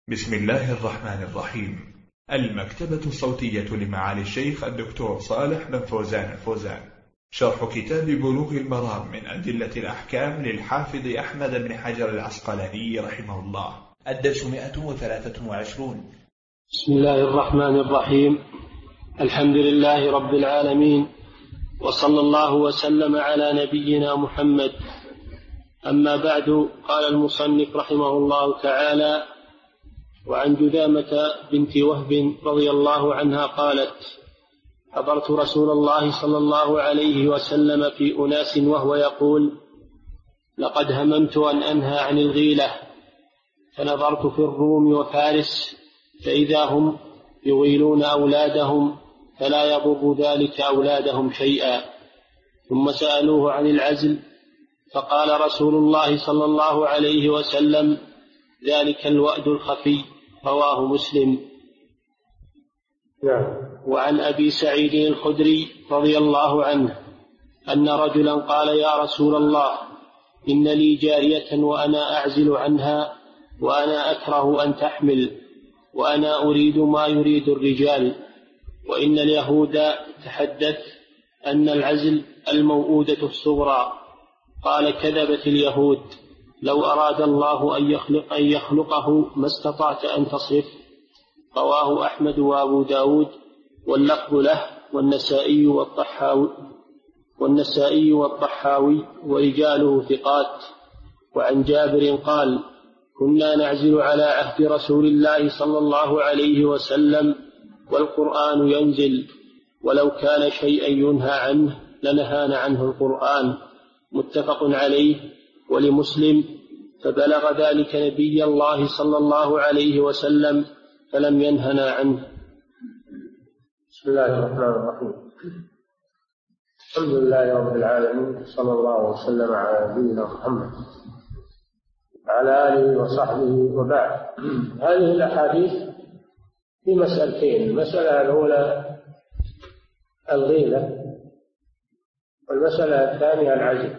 بسم الله الرحمن الرحيم. المكتبة الصوتية لمعالي الشيخ الدكتور صالح بن فوزان الفوزان، شرح كتاب بلوغ المرام من أدلة الأحكام للحافظ أحمد بن حجر العسقلاني رحمه الله، الدرس 123. بسم الله الرحمن الرحيم. الحمد لله رب العالمين، وصلى الله وسلم على نبينا محمد. أما بعد، قال المصنف رحمه الله تعالى: وعن جذامة بنت وهب رضي الله عنها قالت: حضرت رسول الله صلى الله عليه وسلم في أناس وهو يقول: لقد هممت أن أنهى عن الغيلة، فنظرت في الروم وفارس فإذا هم يغيلون أولادهم فلا يضر ذلك أولادهم شيئا. ثم سألوه عن العزل فقال رسول الله صلى الله عليه وسلم: ذلك الوأد الخفي. رواه مسلم. وعن أبي سعيد الخدري رضي الله عنه أن رجلا قال: يا رسول الله، إن لي جارية وأنا أعزل عنها وأنا أكره أن تحمل، وأنا أريد ما يريد الرجال، وإن اليهود تحدث أن العزل الموؤودة الصغرى. قال: كذبت اليهود، لو أراد الله أن يخلقه ما استطعت أن تصرف. رواه أحمد وأبو داود واللفظ له والنسائي والطحاوي ورجاله ثقات. وعن جابر قال: كنا نعزل على عهد رسول الله صلى الله عليه وسلم والقرآن ينزل، ولو كان شيئا ينهى عنه لنهانا عنه القرآن. متفق عليه. ولمسلم: فبلغ ذلك نبي الله صلى الله عليه وسلم فلم ينهنا عنه. بسم الله الرحمن الرحيم. الحمد لله رب العالمين، صلى الله وسلم على نبينا محمد وعلى آله وصحبه. وبعد، هذه الأحاديث في مسألتين: المسألة الأولى الغيلة، والمسألة الثانية العزل.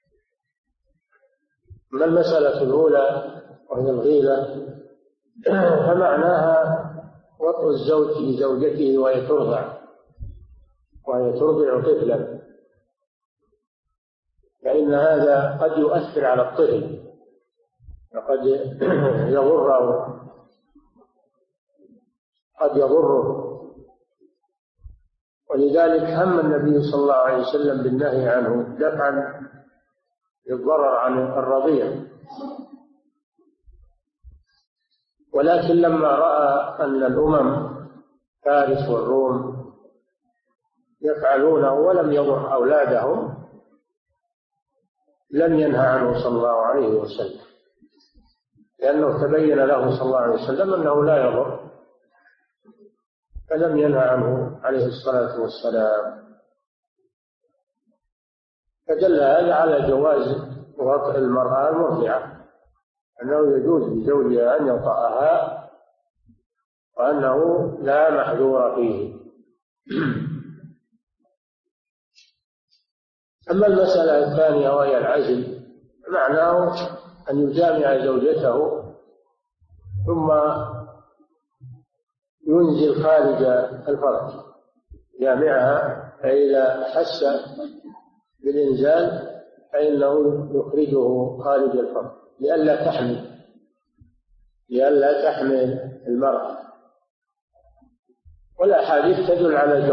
أما المسألة الأولى وهي الغيلة فمعناها وطء الزوج لزوجته وهي ترضع طفلا، فإن هذا قد يؤثر على الطفل وقد يضره، ولذلك هم النبي صلى الله عليه وسلم بالنهي عنه دفعا للضرر عن الرضيع. ولكن لما رأى أن الأمم فارس والروم يفعلونه ولم يضر أولادهم لم ينهى عنه صلى الله عليه وسلم، لأنه تبين له صلى الله عليه وسلم أنه لا يضر، فلم ينهى عنه عليه الصلاة والسلام. فدل هذا على جواز وطء المرأة المرضعة، أنه يجوز لزوجها أن يطأها وأنه لا محذور فيه. أما المسألة الثانية وهي العزل، معناه أن يجامع زوجته ثم ينزل خارج الفرج، يجامعها، فإذا حس بالإنزال فإنه يخرجه خارج الفرج لئلا تحمل المرأة. والأحاديث تدل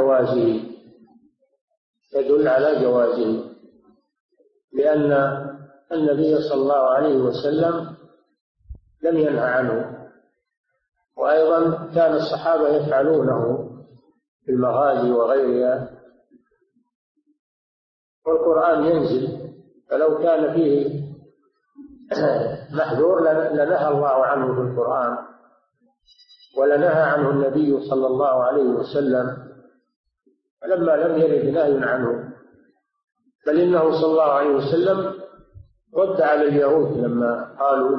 على جوازه، لأن النبي صلى الله عليه وسلم لم ينهى عنه، وأيضا كان الصحابة يفعلونه في المغازي وغيرها، والقرآن ينزل، فلو كان فيه محذور لنهى الله عنه في القرآن ولنهى عنه النبي صلى الله عليه وسلم، فلما لم يرد نهي عنه، بل إنه صلى الله عليه وسلم رد على اليهود لما قالوا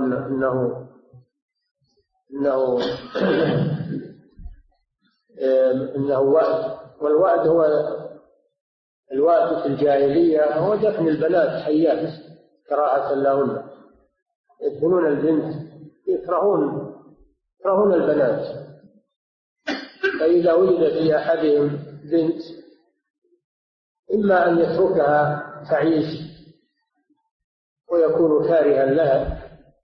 إنه وأد. والوأد هو الوأد في الجاهلية هو دفن البنات حيات كراهة لهن، يدفنون البنت، يكرهون يكرهون البنات، فإذا وجد في أحدهم بنت إما أن يتركها تعيش ويكون كارها لها،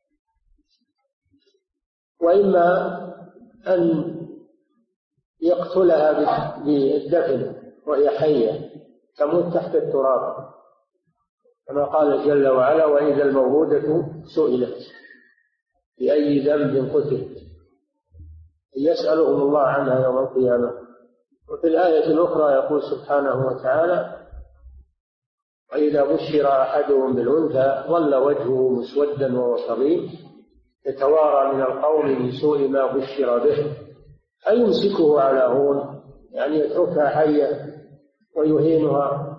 وإما أن يقتلها بالدفن وهي حية تموت تحت التراب، كما قال جل وعلا: وإذا الموءودة سئلت بأي ذنب قتلت يسألهم الله عنها يوم القيامة. وفي الآية الأخرى يقول سبحانه وتعالى: وإذا بشر أحدهم بالأنثى ظل وجهه مسودا وهو كظيم يتوارى من القوم من سوء ما بشر به أيمسكه على هون، يعني يتركها حية ويهينها،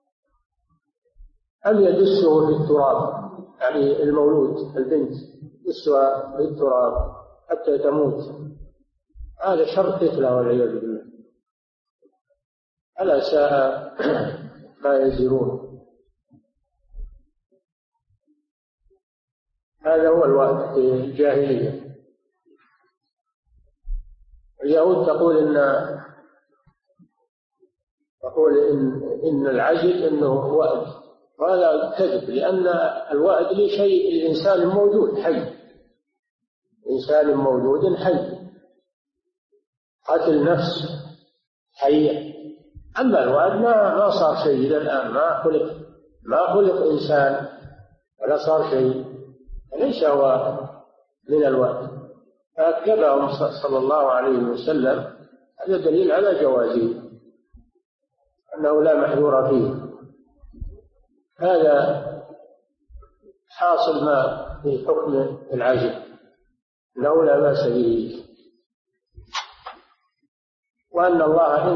أم يدسه في التراب، يعني المولود البنت يدسها في التراب حتى تموت. هذا شر قتلة والعياذ بالله. ألا ساء ما يزرون. هذا هو الوقت في الجاهلية. اليهود تقول إن العجل إنه وأد، وهذا كذب، لأن الوأد لشيء الإنسان موجود حي، إنسان موجود حي، قتل نفس حية. أما الوأد ما صار شيء إلى الآن، ما خلق إنسان ولا صار شيء، ليس هو من الوأد. فأكذبهم صلى الله عليه وسلم، هذا دليل على جوازه، أنه لا محذور فيه. هذا حاصل ما في حكم العجل، أنه لا بأس به، وأن الله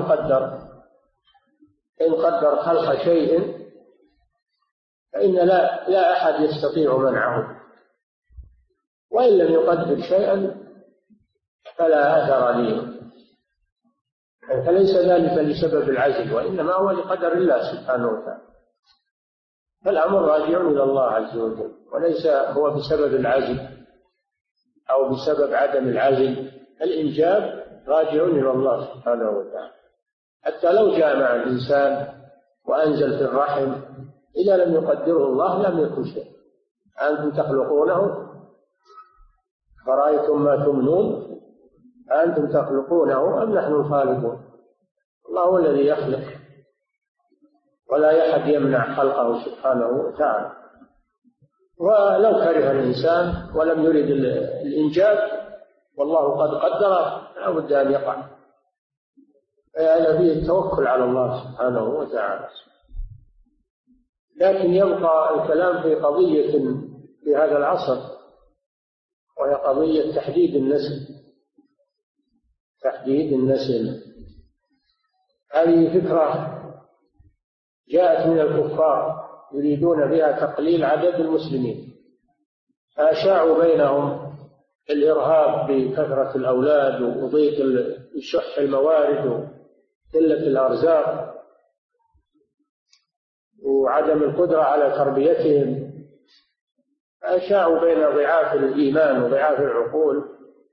إن قدر خلق شيء فإن لا أحد يستطيع منعه، وإن لم يقدر شيئا فلا أثر له، فليس ذلك لسبب العجل، وإنما هو لقدر الله سبحانه وتعالى. فالأمر راجع إلى الله عز وجل، وليس هو بسبب العجل أو بسبب عدم العجل. الإنجاب راجع إلى الله سبحانه وتعالى. حتى لو جامع الإنسان وأنزل في الرحم إذا لم يقدره الله لم يكن شيء. أنتم تخلقونه فرأيتم ما تمنون أنتم تخلقونه أم نحن الخالقون؟ الله هو الذي يخلق، ولا أحد يمنع خلقه سبحانه وتعالى. ولو كره الإنسان ولم يرد الإنجاب والله قد قدر لا بد أن يقع، فهذا فيه التوكل على الله سبحانه وتعالى. لكن يبقى الكلام في قضية في هذا العصر، وهي قضية تحديد النسل. تحديد النسل هذه فكرة جاءت من الكفار يريدون بها تقليل عدد المسلمين، فأشاعوا بينهم الإرهاب بكثرة الأولاد وضيق الشح الموارد وقلة الأرزاق وعدم القدرة على تربيتهم. فأشاعوا بين ضعاف الإيمان وضعاف العقول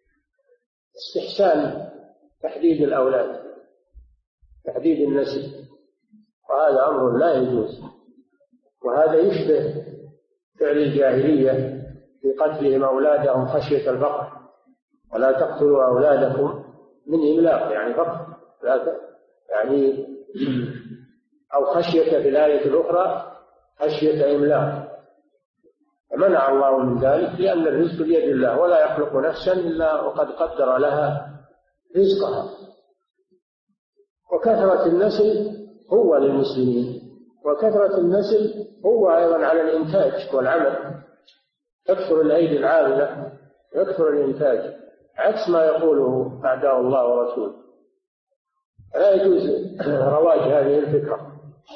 استحسان تحديد الأولاد، تحديد النسل، وهذا أمر لا يجوز. وهذا يشبه فعل الجاهلية في قتلهم أولادهم خشية الفقر، ولا تقتلوا أولادكم من إملاق، يعني فقر، يعني أو خشية في الآية الأخرى خشية إملاق. فمنع الله من ذلك لأن الرزق بيد الله، ولا يخلق نفسا إلا وقد قدر لها رزقها. وكثرة النسل هو للمسلمين، وكثرة النسل هو أيضا على الإنتاج والعمل. تكثر الأيدي العاملة يكثر الإنتاج، عكس ما يقوله أعداء الله ورسوله. لا يجوز رواج هذه الفكرة،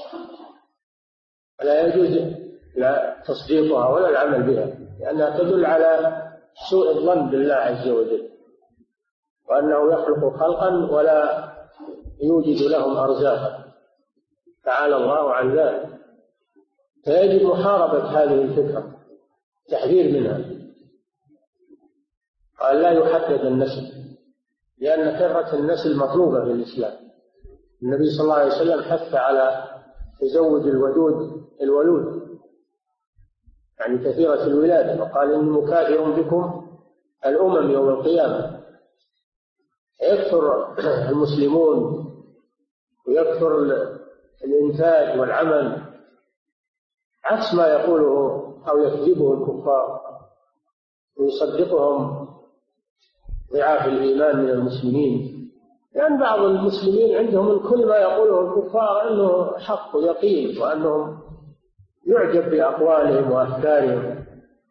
لا يجوز لا تصديقها ولا العمل بها، لأنها تدل على سوء الظن بالله عز وجل، وأنه يخلق خلقا ولا يوجد لهم أرزاقا، تعالى الله عن ذلك. فيجب محاربة هذه الفكرة، تحذير منها. قال لا يحدد النسل، لأن كثرة النسل مطلوبة في الإسلام. النبي صلى الله عليه وسلم حث على تزوج الولود يعني كثيرة الولادة، وقال إني مكاثر بكم الأمم يوم القيامة. يكثر المسلمون ويكثر الإنتاج والعمل، عكس ما يقوله أو يكذبه الكفار ويصدقهم ضعاف الإيمان من المسلمين. لأن بعض المسلمين عندهم من كل ما يقوله الكفار أنه حق ويقين، وأنهم يعجب بأقوالهم وأفكارهم،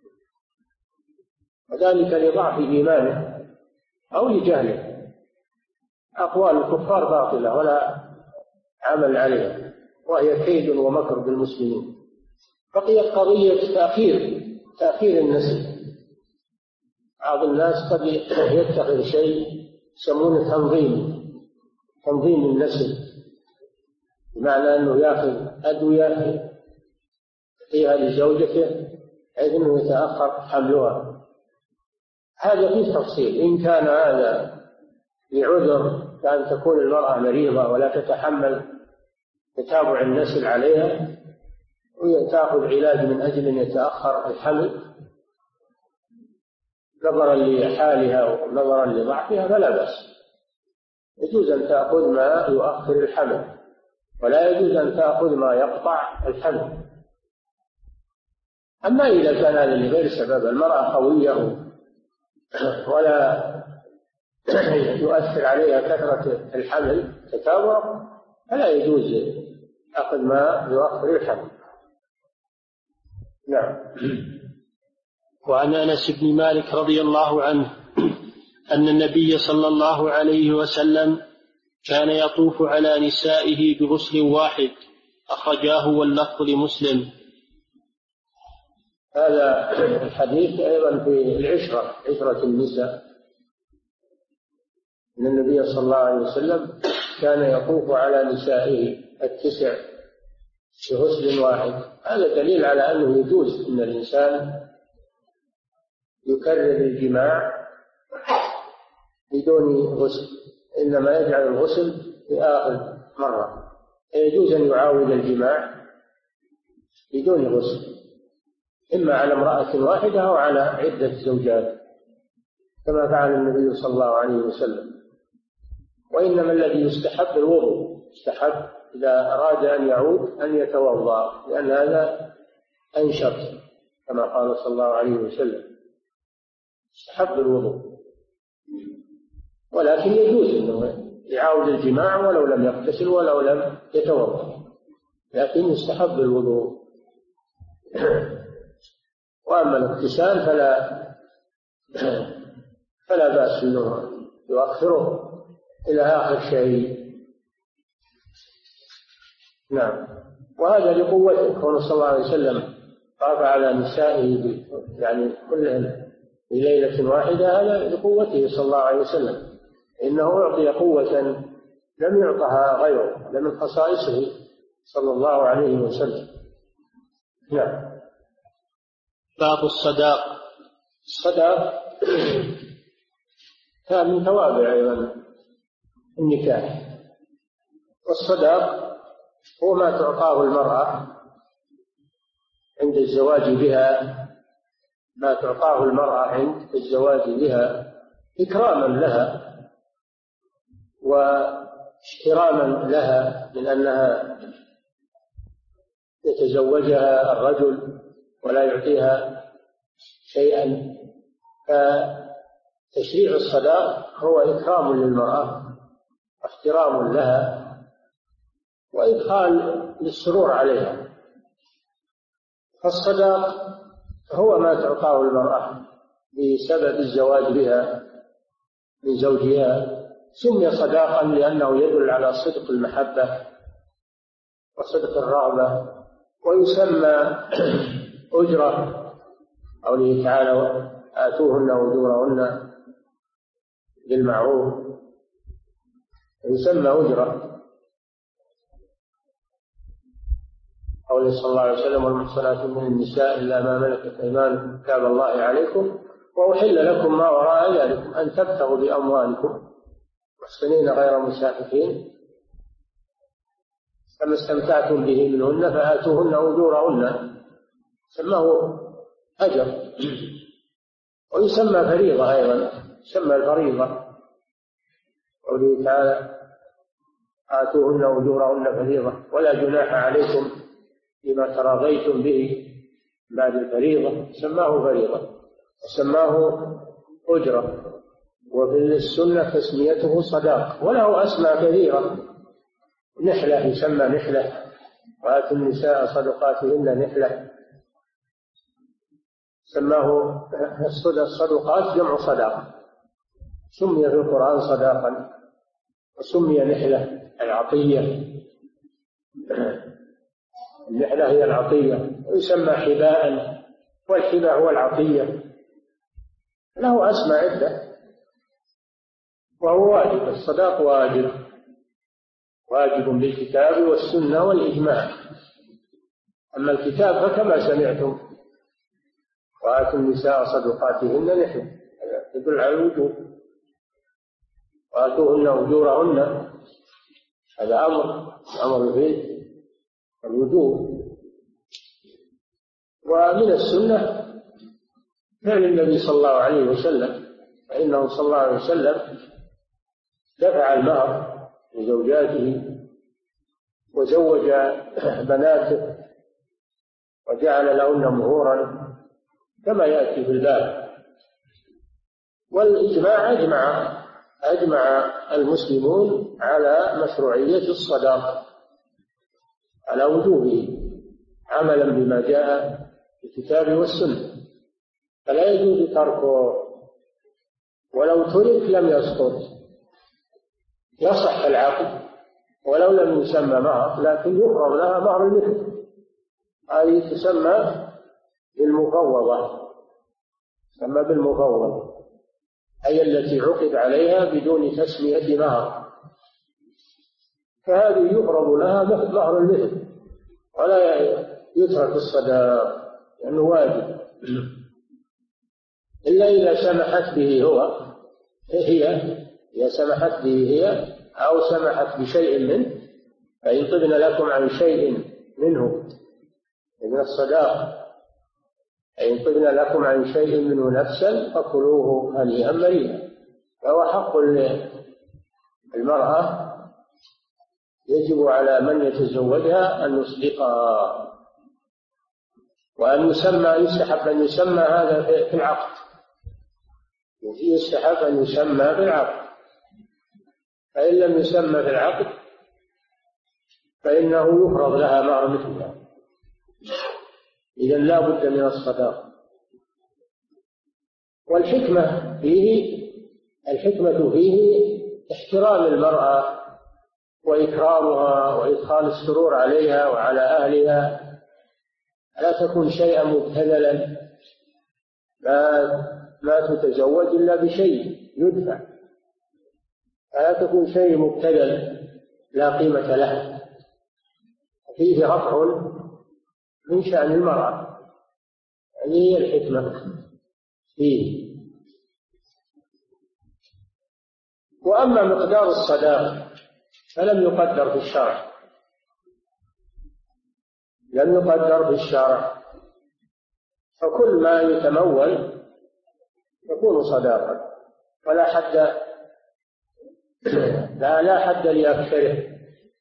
وذلك لضعف إيمانه أو لجهله. أقوال الكفار باطلة ولا عمل عليها، وهي كيد ومكر بالمسلمين. بقيت قضية تأخير النسل. بعض الناس قد يتخذ شيء يسمونه تنظيم النسل، بمعنى أنه يأخذ أدوية فيها لزوجته بحيث أنه يتأخر حملها. هذا فيه تفصيل. إن كان هذا لعذر، كأن تكون المرأة مريضة ولا تتحمل تتابع النسل عليها وتأخذ علاج من أجل أن يتأخر الحمل نظرا لحالها ونظرا لضعفها، فلا بأس. يجوز أن تأخذ ما يؤخر الحمل، ولا يجوز أن تأخذ ما يقطع الحمل. أما إذا كان هذا لغير سبب، المرأة قوية ولا يؤثر عليها كثرة الحمل تتابع، فلا يجوز أخذ ما يؤخر الحمل. نعم. وعن أنس بن مالك رضي الله عنه أن النبي صلى الله عليه وسلم كان يطوف على نسائه بغسل واحد، أخرجاه واللفظ لمسلم. هذا الحديث أيضا في عشرة النساء، أن النبي صلى الله عليه وسلم كان يطوف على نسائه 9 بغسل واحد. هذا دليل على أنه يجوز أن الإنسان يكرر الجماع بدون غسل، إنما يجعل الغسل في آخر مرة. يجوز أن يعاود الجماع بدون غسل، إما على امرأة واحدة أو على عدة زوجات كما فعل النبي صلى الله عليه وسلم. وإنما الذي يستحب الوضوء، يستحب إذا أراد أن يعود أن يتوضأ، لأن هذا أنشط كما قال صلى الله عليه وسلم، يستحب الوضوء. ولكن يجوز أنه يعاود الجماع ولو لم يغتسل ولو لم يتوضأ، لكن يستحب الوضوء. وأما الاغتسال فلا بأس أنه يؤخره إلى آخر شيء. نعم. وهذا لقوته، كون صلى الله عليه وسلم طاف على نسائه يعني كلهم في ليلة واحدة، هذا لقوته صلى الله عليه وسلم، إنه أعطي قوة لم يعطها غيره، هذا من خصائصه صلى الله عليه وسلم. نعم. باب الصداق. الصداق كان من توابع أيضا النكاح. والصداق هو ما تعطاه المرأة عند الزواج بها، ما تعطاه المرأة عند الزواج بها إكراما لها واحتراما لها، من أنها يتزوجها الرجل ولا يعطيها شيئا. فتشريع الصداق هو إكرام للمرأة واحترام لها وإدخال للسرور عليها. فالصداق هو ما تعطاه المرأة بسبب الزواج بها من زوجها. سمي صداقا لأنه يدل على صدق المحبة وصدق الرغبة. ويسمى أجرة، قوله تعالى آتوهن أجورهن بالمعروف، يسمى أجرة. قوله صلى الله عليه وسلم والمحصنات من النساء إلا ما ملكت أيمانكم كتاب الله عليكم وأحل لكم ما وراء ذلك أن تبتغوا بأموالكم محصنين غير مسافحين، فما استمتعتم به منهن فآتوهن أجورهن. سماه أجر، ويسمى فريضة أيضا، يسمى الفريضة، قوله تعالى آتوهن أجورهن فريضة ولا جناح عليكم بما تراضيتم به بعد الفريضة. سماه فريضة وسماه أجرة. وفي السنة تسميته صداق، وله أسماء كثيرة. نحلة يسمى نحلة، وآتوا النساء صدقاتهن نحلة. سماه الصدقات جمع صداقة، سمي في القرآن صداقا، وسمي نحلة العطية. النحلة هي العطية، ويسمى حباء، والحباء هو العطية. له أسماء عدة، وهو واجب. الصداق واجب بالكتاب والسنة والإجماع. أما الكتاب فكما سمعتم وآتوا النساء صدقاتهن نحلة، يدل على الوجوب. وآتوهن أجورهن، هذا أمر به الوجوب. ومن السنة فعل النبي صلى الله عليه وسلم، فإنه صلى الله عليه وسلم دفع المهر لزوجاته وزوج بناته وجعل لهن مهورا كما يأتي في الباب. والإجماع أجمع المسلمون على مشروعية الصداق، على وجوبه عملا بما جاء في الكتاب والسنة، فلا يجوز تركه، ولو ترك لم يسقط، يصح العقد ولو لم يسمى مهر، لكن يفرض لها مهر المثل. هذه تسمى بالمفوضة، تسمى بالمفوضة، أي التي عقد عليها بدون تسمية مهر، فهذه يفرض لها مهر المثل ولا يترك الصداق لأنه واجب، إلا إذا سمحت به هي سمحت به هي أو سمحت بشيء منه، فإن طبن لكم عن شيء منه من الصداق، فإن طبن لكم عن شيء منه نفسا فكلوه هنيئا مريئا. فهو حق المرأة، يجب على من يتزوجها أن يصدقها، وأن يستحب أن يسمى هذا في العقد، يستحب أن يسمى في العقد، فإن لم يسمى في العقد فإنه يفرض لها مهر مثلها. إذن لا بد من الصداق. والحكمة فيه احترام المرأة وإكرامها وإدخال السرور عليها وعلى أهلها، لا تكون شيئا مبتذلا، لا تتزوج إلا بشيء يدفع، لا تكون شيء مبتذل لا قيمة له. فيه رفع من شأن المرأة، هذه هي الحكمة فيه. وأما مقدار الصداق فلم يقدر في الشرع، لم يقدر في الشرع، فكل ما يتمول يكون صداقا، ولا حد لا حد لأكثره.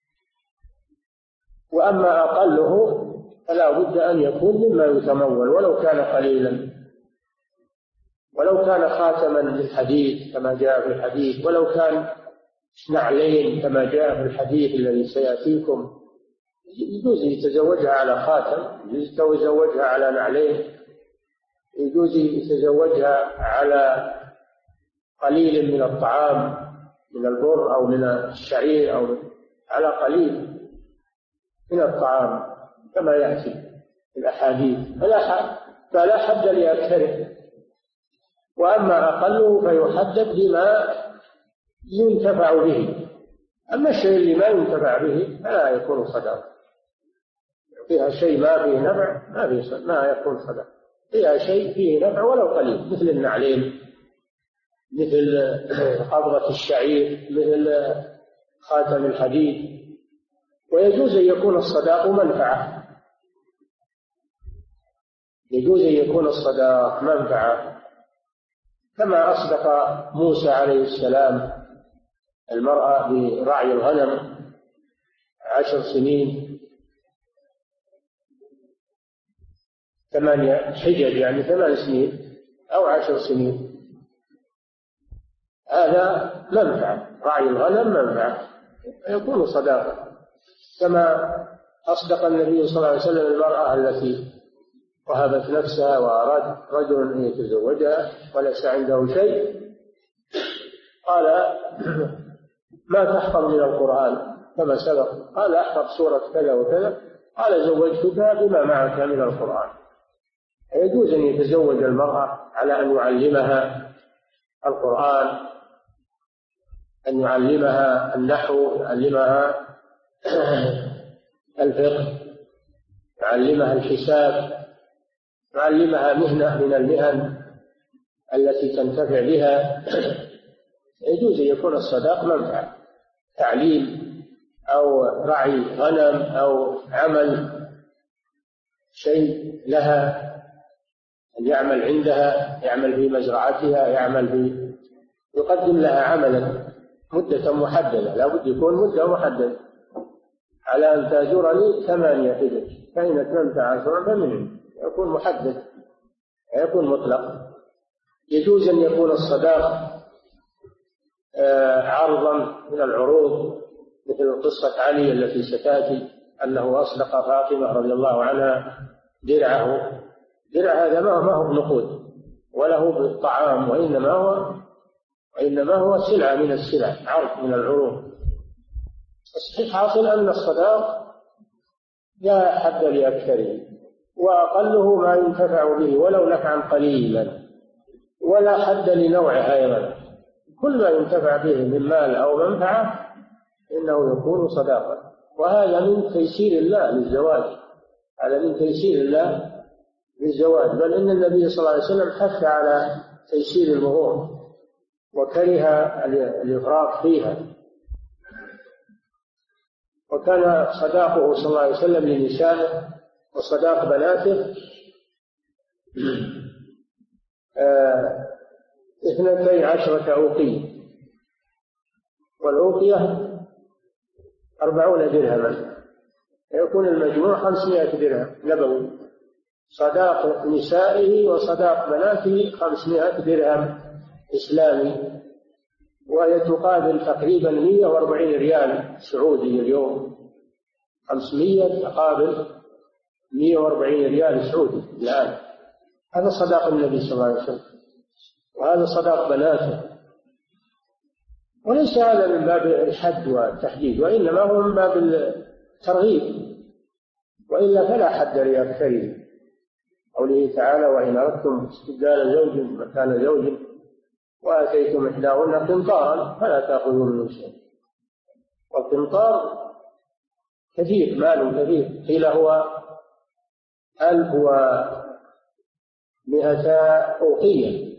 وأما أقله فلا بد أن يكون مما يتمول ولو كان قليلا، ولو كان خاتما للحديث كما جاء في الحديث، ولو كان نعلين كما جاء في الحديث الذي سيأتيكم. يجوز يتزوجها على خاتم، يجوز يتزوجها على نعلين، يجوز يتزوجها على قليل من الطعام، من البر أو من الشعير، أو على قليل من الطعام كما يأتي في الأحاديث، فلا حد لأكثره. وأما أقله فيحدد بما ينتفع به، أما الشيء اللي ما ينتفع به فلا يكون صدقة. فيها شيء ما فيه نفع ما يكون صدقة. فيها شيء فيه نفع ولو قليل، مثل النعلين، مثل قبضة الشعير، مثل خاتم الحديد. ويجوز أن يكون الصداق منفعة، يجوز أن يكون الصداق منفعة، كما أصدق موسى عليه السلام المرأة برعي الغنم 10 سنين 8 حجج، يعني 8 سنين أو 10 سنين. هذا منفعة، رعي الغنم منفعة يكون صداقة. كما أصدق النبي صلى الله عليه وسلم المرأة التي وهبت نفسها وأراد رجل أن يتزوجها وليس عنده شيء، قال ما تحفظ من القرآن كما سبق، قال أحفظ سورة كذا وكذا، قال زوجتك بما معك من القرآن. يجوز أن يتزوج المرأة على أن يعلمها القرآن، أن يعلمها النحو، يعلمها الفقه، يعلمها الحساب، يعلمها مهنة من المهن التي تنتفع بها. يجوز أن يكون الصداق منفعة، تعليم أو رعي غنم أو عمل شيء لها، أن يعمل عندها، يعمل في مزرعتها، يقدم لها عملا مدة محددة، لا بد يكون مدة محددة، على أن تأجرني 8 حجج، فإن أتممت 10 فمن يكون محدد، يكون مطلق. يجوز أن يكون الصداق عرضا من العروض، مثل قصة علي التي ستأتي، أنه أصدق فاطمة رضي الله عنها درعه. درع هذا ما هو بنقود ولا هو بالطعام، وإنما هو سلعة من السلع، عرض من العروض. الصحيح حاصل أن الصداق لا حد لأكثره، وأقله ما ينتفع به ولو نفعا قليلا، ولا حد لنوعه أيضا. كل ما ينتفع به من مال أو منفعة إنه يكون صداقة. وهذا من تيسير الله للزواج، هذا من تيسير الله للزواج، بل إن النبي صلى الله عليه وسلم حث على تيسير الأمور وكره الإفراط فيها. وكان صداقه صلى الله عليه وسلم لنسائه وصداق بناته 12 أوقية، والأوقية 40 درهما، يكون المجموع 500 درهم نبوي. صداق نسائه وصداق بناته 500 درهم إسلامي، وهي تقابل تقريبا 140 ريال سعودي اليوم. 500 تقابل 140 ريال سعودي الآن. هذا صداق النبي صلى الله عليه وسلم، وهذا صداق بناته. وليس هذا من باب الحد والتحديد، وإنما هو من باب الترغيب، وإلا فلا حد لأكثره. قوله تعالى: وإن أردتم استبدال زوج مكان زوج وآتيتم إحداهن قنطارا فلا تأخذوا منه شيئا. والقنطار كثير، مال كثير، قيل هو 1200 أوقية،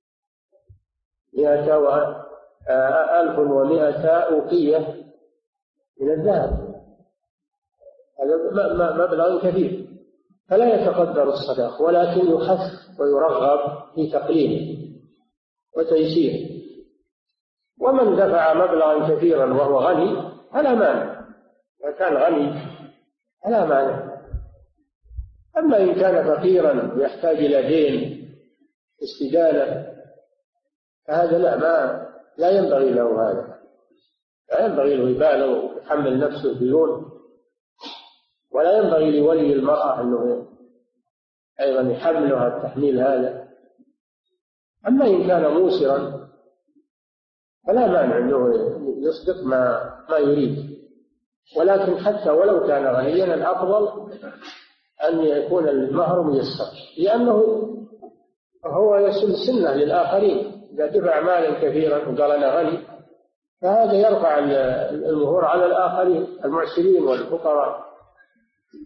1100 أوقية من الذهب. هذا مبلغ كثير، فلا يتقدر الصداق، ولكن يخف ويرغب في تقليله وتيسيره. ومن دفع مبلغا كثيرا وهو غني فلا مانع، إذا كان غني فلا مانع. أما إن كان فقيرا يحتاج إلى دين استدانة فهذا لا ينبغي له، هذا لا ينبغي له يبالغ ويحمل نفسه ديون، ولا ينبغي لولي المرأة أنه أيضا يحملها التحميل هذا. أما إن كان موسرا فلا مانع أنه يصدق ما يريد، ولكن حتى ولو كان غنيا الأفضل أن يكون المهر ميسر، لأنه هو يسل سنة للآخرين. إذا دفع مالا كثيرا وقال أنا غني فهذا يرفع المهور على الآخرين المعسرين والفقراء.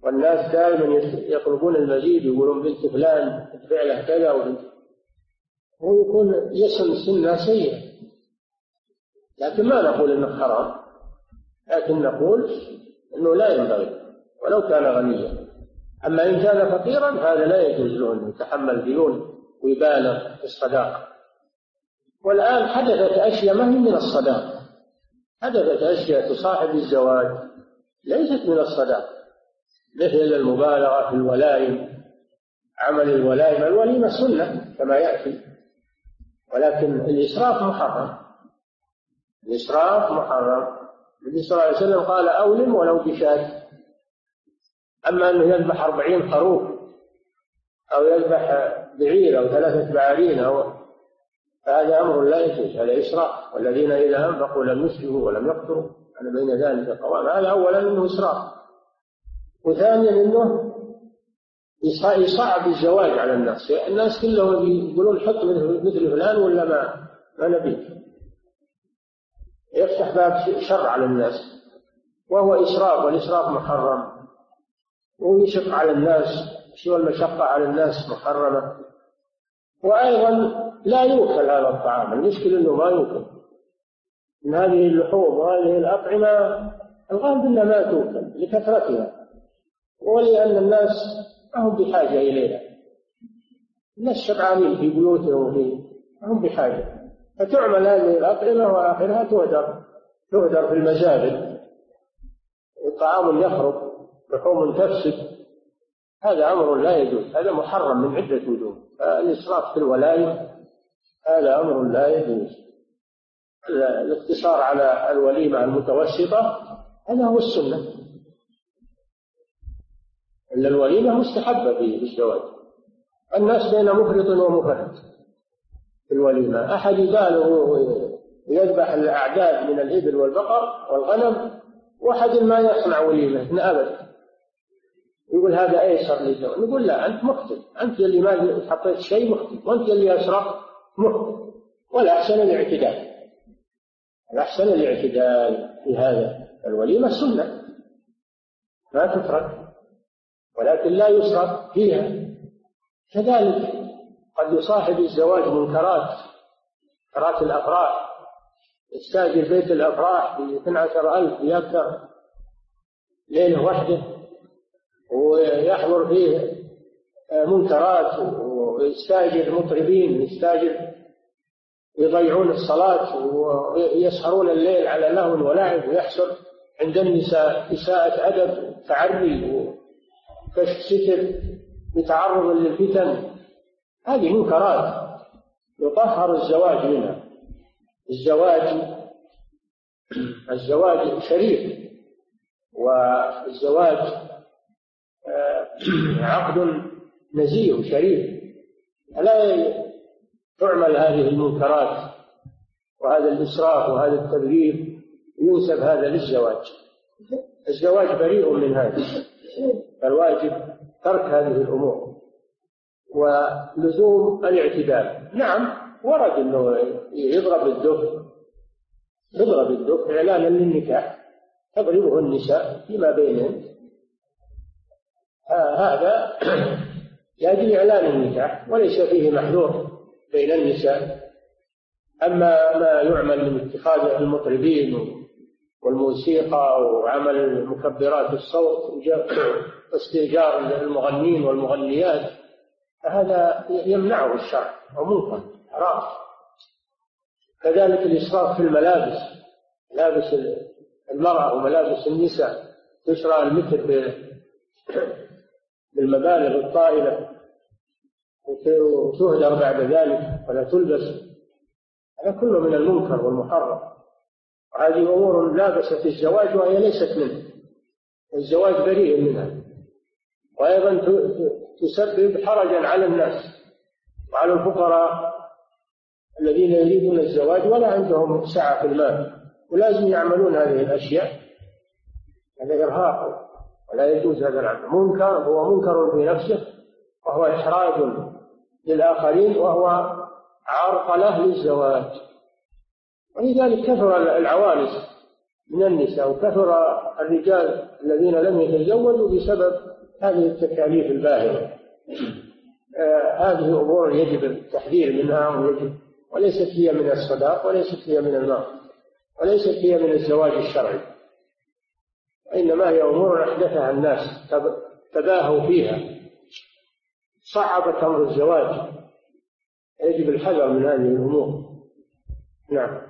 والناس دائما يطلبون المزيد، يقولون بنت فلان فعله كذا هو يكون يسم سنة سيئة، لكن ما نقول انه حرام، لكن نقول انه لا ينبغي ولو كان غنيا. اما ان كان فقيرا هذا لا يجوز له انه يتحمل ديون ويبالغ في الصداقة. والآن حدثت أشياء ما هي من الصداقة، حدثت أشياء تصاحب الزواج ليست من الصداقة، مثل المبالغة في الولائم، عمل الولائم. الوليمة سنة كما يأتي، ولكن الإسراف محرم، الإسراف محرم. النبي صلى الله عليه وسلم قال أولم ولو بشاة. أما أنه يذبح 40 خروف أو يذبح بعير أو 3 بعارين فهذا أمر لا يجوز، هذا إسراف. والذين إذا أنفقوا لم يسرفوا ولم يقتروا أنا بين ذلك قوام. هذا أولا أنه إسراف، وثانيا أنه يصعب الزواج على الناس. الناس كلهم يقولون حط مثل فلان ولا ما نبي، يفتح باب شر على الناس، وهو إسراف، والإسراف محرم، ويشق على الناس، شو المشقة على الناس محرمة. وأيضا لا يوكل هذا الطعام، المشكلة أنه ما يوكل من هذه اللحوم وهذه الأطعمة، الغالب أنها ما توكل لكثرتها ولأن الناس ما هم بحاجة إليها. الناس شبعانين في بيوتهم هم بحاجة، فتعمل هذه الأطعمة وآخرها تهدر في المزابل، وطعام يخرب، لحوم تفسد. هذا أمر لا يجوز، هذا محرم من عدة وجوه. الإسراف في الولائم هذا أمر لا يجوز. الاقتصار على الوليمة المتوسطة هذا هو السنة، إلا الوليمة مستحبة في الزواج. الناس بين مفرط ومفرط في الوليمة، أحد يبالغ ويذبح الأعداد من الإبل والبقر والغنم، واحد ما يصنع وليمة أبدا، يقول هذا أيسر للزواج. نقول لا، أنت مخطئ، أنت اللي ما حطيت شيء مخطئ، وأنت اللي أسرف مخطئ. والأحسن الاعتدال، الأحسن الاعتدال في هذا. الوليمة سنة ما تترك، ولكن لا يسرف فيها. كذلك قد يصاحب الزواج منكرات الأفراح، يستأجر بيت الأفراح ب12,000 يأكثر ليلة واحدة، ويحضر فيه منكرات، ويستأجر مطربين، يضيعون الصلاة ويسهرون الليل على لهو ولعب، ويحصل عند النساء إساءة أدب، تعري وكشف ستر بتعرض للفتن. هذه منكرات يطهر الزواج منها. الزواج شريف، والزواج عقد نزيه وشريف، لا تعمل هذه المنكرات وهذا الإسراف وهذا التبذير ينسب هذا للزواج. الزواج بريء من هذا، فالواجب ترك هذه الأمور ولزوم الاعتدال. نعم ورد أنه يضرب الدف إعلانا للنكاح، تضربه النساء فيما بينهم، هذا لأجل إعلان النكاح وليس فيه محذور بين النساء. أما ما يعمل من اتخاذ المطربين والموسيقى وعمل المكبرات الصوت واستئجار المغنين والمغنيات، هذا يمنعه الشرع ومنكر حرام. كذلك الإسراف في الملابس، ملابس المرأة وملابس النساء، تشرى المتر بالمبالغ الطائلة وتهدر بعد ذلك ولا تلبس، هذا كله من المنكر والمحرم. وهذه أمور لا بأس في الزواج وهي ليست منه، الزواج بريء منها. وأيضا تسبب حرجا على الناس وعلى الفقراء الذين يريدون الزواج ولا عندهم سعة في المال ولازم يعملون هذه الأشياء، هذا إرهاق ولا يجوز هذا العمل. منكر، هو منكر في نفسه، وهو إحراج للآخرين، وهو عرقلة للزواج. ولذلك كثر العوانس من النساء، وكثر الرجال الذين لم يتزوجوا بسبب هذه التكاليف الباهظة. هذه أمور يجب التحذير منها، وليست هي من الصداق، وليست هي من المهر، وليست هي من الزواج الشرعي، وإنما هي أمور أحدثها الناس تباهوا فيها، صعبت أمر الزواج. يجب الحذر من هذه الأمور. نعم.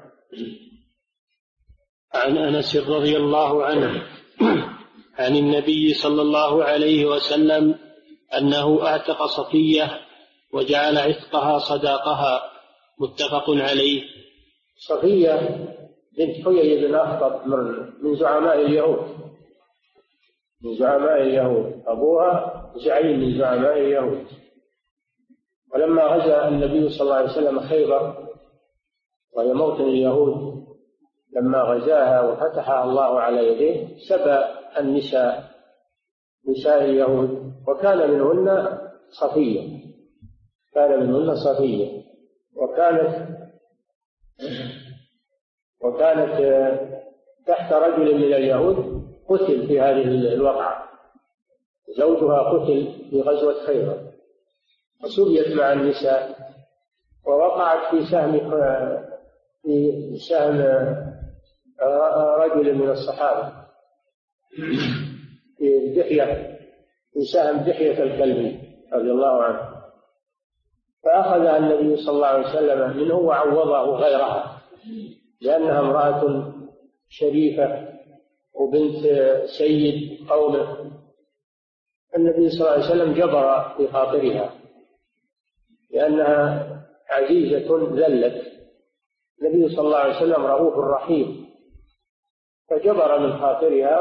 عن أنس رضي الله عنه عن النبي صلى الله عليه وسلم أنه أعتق صفية وجعل عتقها صداقها، متفق عليه. صفية بنت حيي بن أخطب من زعماء اليهود، من زعماء اليهود، أبوها زعيم من زعماء اليهود. ولما غزا النبي صلى الله عليه وسلم خيبر وهي موطن اليهود، لما غزاها وفتحها الله على يديه سبى النساء، نساء اليهود، وكان منهن صفية، وكانت تحت رجل من اليهود قتل في هذه الوقعة، زوجها قتل في غزوة خيبر، وسبيت مع النساء، ووقعت في سهم رجل من الصحابة، في سهم دحية الكلبي رضي الله عنه، فأخذها النبي صلى الله عليه وسلم منه وعوضه غيرها، لأنها امرأة شريفة وبنت سيد قومه. النبي صلى الله عليه وسلم جبر في خاطرها لأنها عزيزة ذلت. النبي صلى الله عليه وسلم رؤوف رحيم، فجبر من خاطرها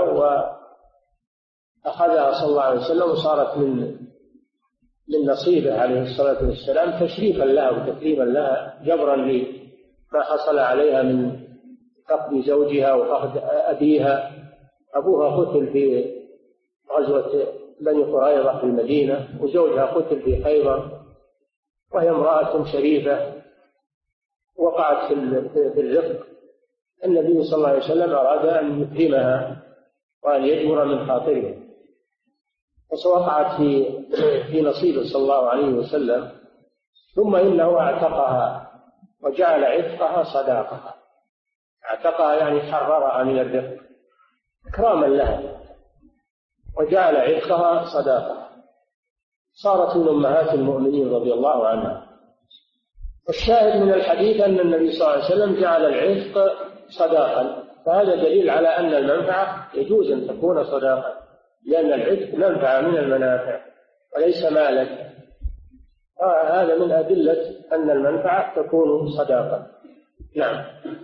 وأخذها صلى الله عليه وسلم، وصارت من نصيبه عليه الصلاة والسلام، تشريفا لها وتكريما لها، جبرا لما حصل عليها من فقد زوجها وفقد أبيها. أبوها قتل في غزوة بني قريظة في المدينة، وزوجها قتل في خيبر، وهي امرأة شريفة وقعت في الرفق. النبي صلى الله عليه وسلم أراد أن يكرمها وأن يجبر من خاطرها، ووقعت في نصيبه صلى الله عليه وسلم. ثم إنه اعتقها وجعل عتقها صداقها. اعتقها يعني حررها من الرفق إكراما لها، وجعل عتقها صداقها، صارت من أمهات المؤمنين رضي الله عنها. والشاهد من الحديث أن النبي صلى الله عليه وسلم جعل العتق صداقا، فهذا دليل على أن المنفعة يجوز أن تكون صداقا، لأن العتق منفعة من المنافع وليس مالا. هذا من أدلة أن المنفعة تكون صداقا. نعم.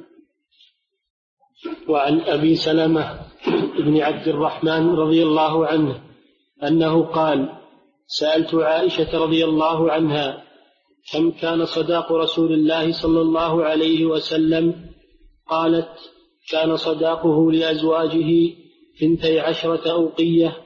وعن أبي سلمة بن عبد الرحمن رضي الله عنه أنه قال: سألت عائشة رضي الله عنها كم كان صداق رسول الله صلى الله عليه وسلم؟ قالت: كان صداقه لأزواجه 12 أوقية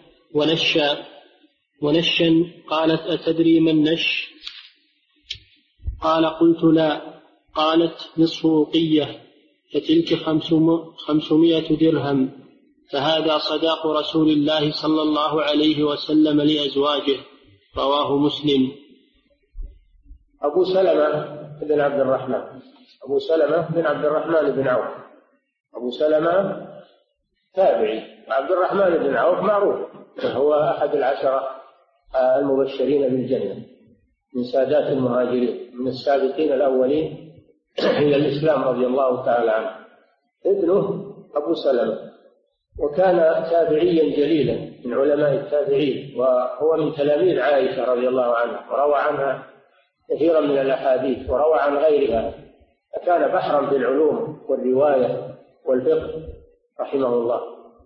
ونشا. قالت: أتدري ما النش؟ قال: قلت لا. قالت: نصف أوقية، فتلك 500 درهم، فهذا صداق رسول الله صلى الله عليه وسلم لأزواجه. رواه مسلم. أبو سلمة بن عبد الرحمن، أبو سلمة بن عبد الرحمن بن عوف، أبو سلمة تابعي، عبد الرحمن بن عوف معروف، هو أحد 10 المبشرين بالجنة من سادات المهاجرين، من السابقين الأولين إلى الإسلام رضي الله تعالى عنه. ابنه أبو سلمة، وكان تابعيا جليلا من علماء التابعين، وهو من تلاميذ عائشة رضي الله عنها، وروى عنها كثيرا من الأحاديث وروى عن غيرها، فكان بحرا في العلوم والرواية والفقه رحمه الله.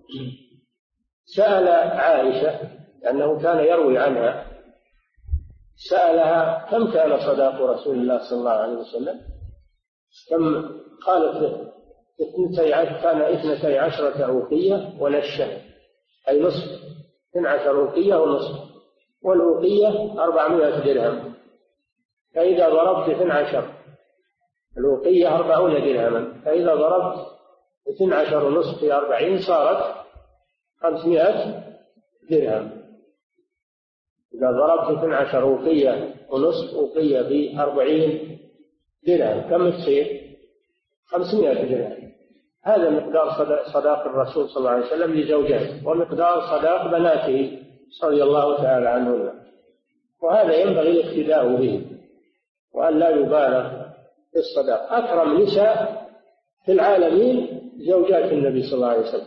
سأل عائشة لأنه كان يروي عنها، سألها كم كان صداق رسول الله صلى الله عليه وسلم؟ كم؟ قالت: كان 12 أوقية ونشا، أي نصف، 12 أوقية ونصف، والأوقية 400 درهم، فإذا ضربت 12 الأوقية 40 درهما، فإذا ضربت 12.5 في 40 صارت 500 درهم. إذا ضربت 12 أوقية ونصف أوقية في 40 درهم كم تصير؟ 500 درهم. هذا مقدار صداق الرسول صلى الله عليه وسلم لزوجاته، ومقدار صداق بناته رضي الله تعالى عنهن. وهذا ينبغي الاقتداء به، وأن لا يبالغ في الصداق. أكرم نساء في العالمين زوجات النبي صلى الله عليه وسلم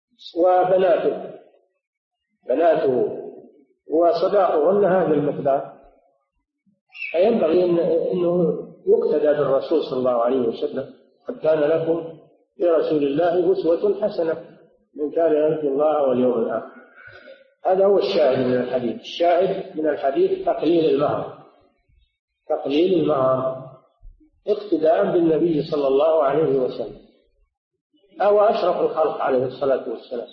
بناته وصداقهن هذا المقدار. فينبغي أنه يقتدى بالرسول صلى الله عليه وسلم. قد كان لكم في رسول الله أسوة حسنة من كان يرجو الله واليوم الآخر. هذا هو الشاهد من الحديث. الشاهد من الحديث تقليل المهر اقتداء بالنبي صلى الله عليه وسلم، أو أشرف الخلق عليه الصلاة والسلام.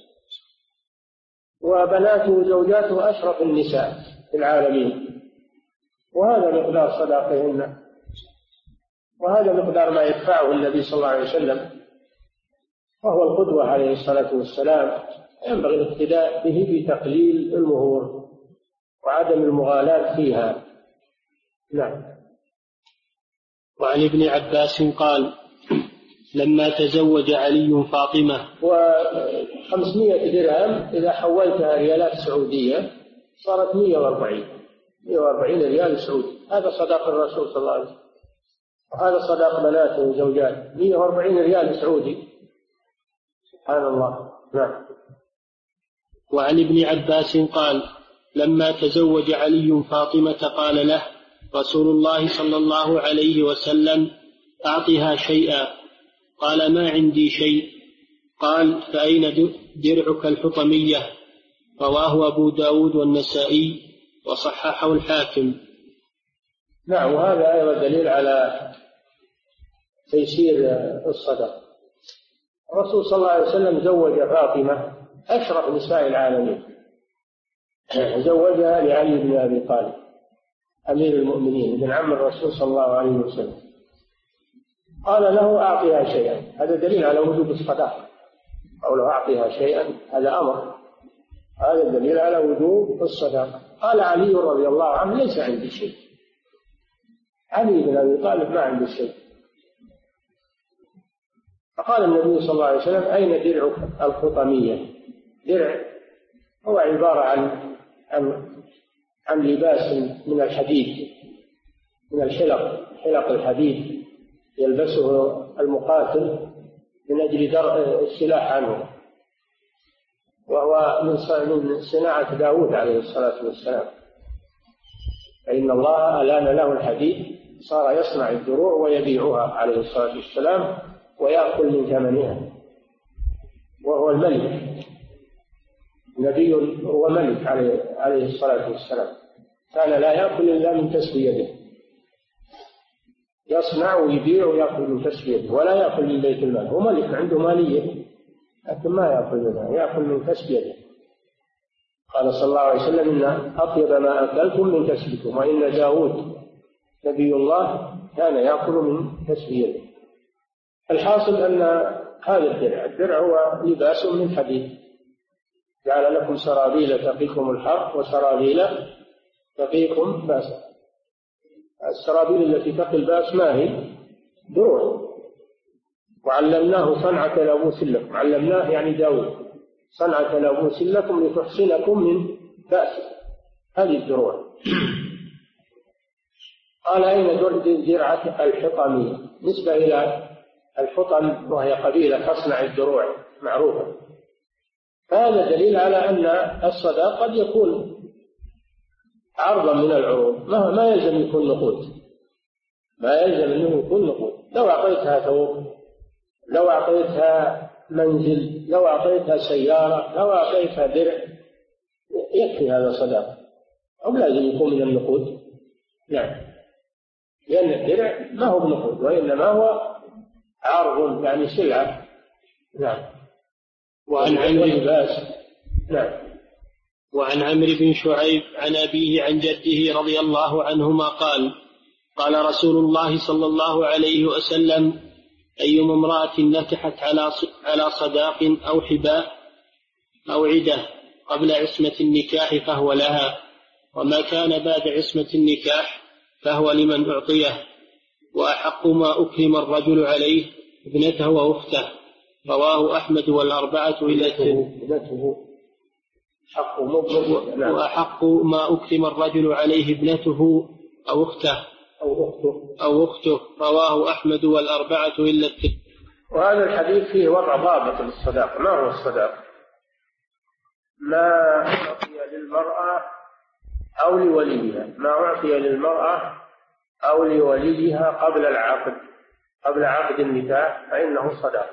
وبناته زوجاته أشرف النساء في العالمين، وهذا مقدار صداقهن، وهذا مقدار ما يدفعه النبي صلى الله عليه وسلم، وهو القدوة عليه الصلاة والسلام. ينبغي الاقتداء به في تقليل المهور وعدم المغالاة فيها. نعم. وعن ابن عباس قال: لما تزوج علي فاطمة. و500 درهم إذا حولتها ريالات سعودية صارت 140 ريال سعودي. هذا صداق الرسول صلى الله عليه وسلم، وهذا صداق بناته وزوجاته 140 ريال سعودي. سبحان الله. نعم. وعن ابن عباس قال: لما تزوج علي فاطمة قال له رسول الله صلى الله عليه وسلم: أعطها شيئا. قال: ما عندي شيء. قال: فأين درعك الحطمية؟ رواه أبو داود والنسائي وصححه الحاكم. نعم. وهذا أيضا دليل على تيسير الصدقة. الرسول صلى الله عليه وسلم زوج فاطمة أشرف نساء العالمين، زوجها لعلي بن أبي طالب أمير المؤمنين ابن عم الرسول صلى الله عليه وسلم. قال له: أعطيها شيئا. هذا دليل على وجوب الصداقة. قوله أعطيها شيئا هذا أمر، هذا دليل على وجوب الصداقة. قال علي رضي الله عنه: ليس عندي شيء. علي بن أبي طالب ما عنده شيء. فقال النبي صلى الله عليه وسلم: أين درعك الخطمية؟ درع هو عبارة عن لباس من الحديد، من حلق الحديد يلبسه المقاتل من أجل درء السلاح عنه، وهو من صناعة داود عليه الصلاة والسلام، فإن الله ألان له الحديد صار يصنع الدروع ويبيعها عليه الصلاة والسلام ويأكل من ثمنها، وهو الملك، نبي هو ملك عليه الصلاة والسلام، كان لا يأكل إلا من كسب يده، يصنع ويبيع ويأكل من كسب يده، ولا يأكل من بيت المال. هو ملك عنده مالية لكن ما يأكل منها، يأكل من كسب يده. قال صلى الله عليه وسلم: إن أطيب ما أكلتم من كسبكم، وإن داود نبي الله كان يأكل من كسب يده. الحاصل أن هذا الدرع هو لباس من حديد، جعل لكم سرابيل تقيكم الحر وسرابيل تقيكم باسا. السرابيل التي تقي الباس ما هي؟ دروع. وعلمناه صنعة لبوس لكم، علمناه يعني داود صنعة لبوس لكم لتحصنكم من بأس. هذه الدروع. قال: أين درعة الحطمية؟ نسبة إلى الحطم، وهي قبيلة تصنع الدروع معروفة. فهذا دليل على أن الصداق قد يكون عرضا من العروض، ما يلزم يكون نقود، ما يلزم أنه يكون نقود. لو أعطيتها ثوب، لو أعطيتها منزل، لو أعطيتها سيارة، لو أعطيتها درع، يكفي هذا صداق، أو لازم يكون من النقود. نعم، لأن الدرع ما هو بنقود وإنما هو عرض، يعني سلعة. نعم. وعن عمرو نعم. وعن عمرو بن شعيب عن أبيه عن جده رضي الله عنهما قال: قال رسول الله صلى الله عليه وسلم: أيما امرأة نكحت على صداق أو حباء أو عدة قبل عصمة النكاح فهو لها، وما كان بعد عصمة النكاح فهو لمن أعطيه. وأحق ما أكرم الرجل عليه ابنته وأخته، رواه أحمد والأربعة إلا وأحق ما أكرم الرجل عليه ابنته أو أخته رواه أحمد والأربعة إلا الترمذي. وهذا الحديث فيه وضع ضابط للصداق. ما هو الصداق؟ ما أعطي للمرأة أو لوليها، ما أعطي للمرأة أو لوليها قبل عقد النكاح فإنه صداق.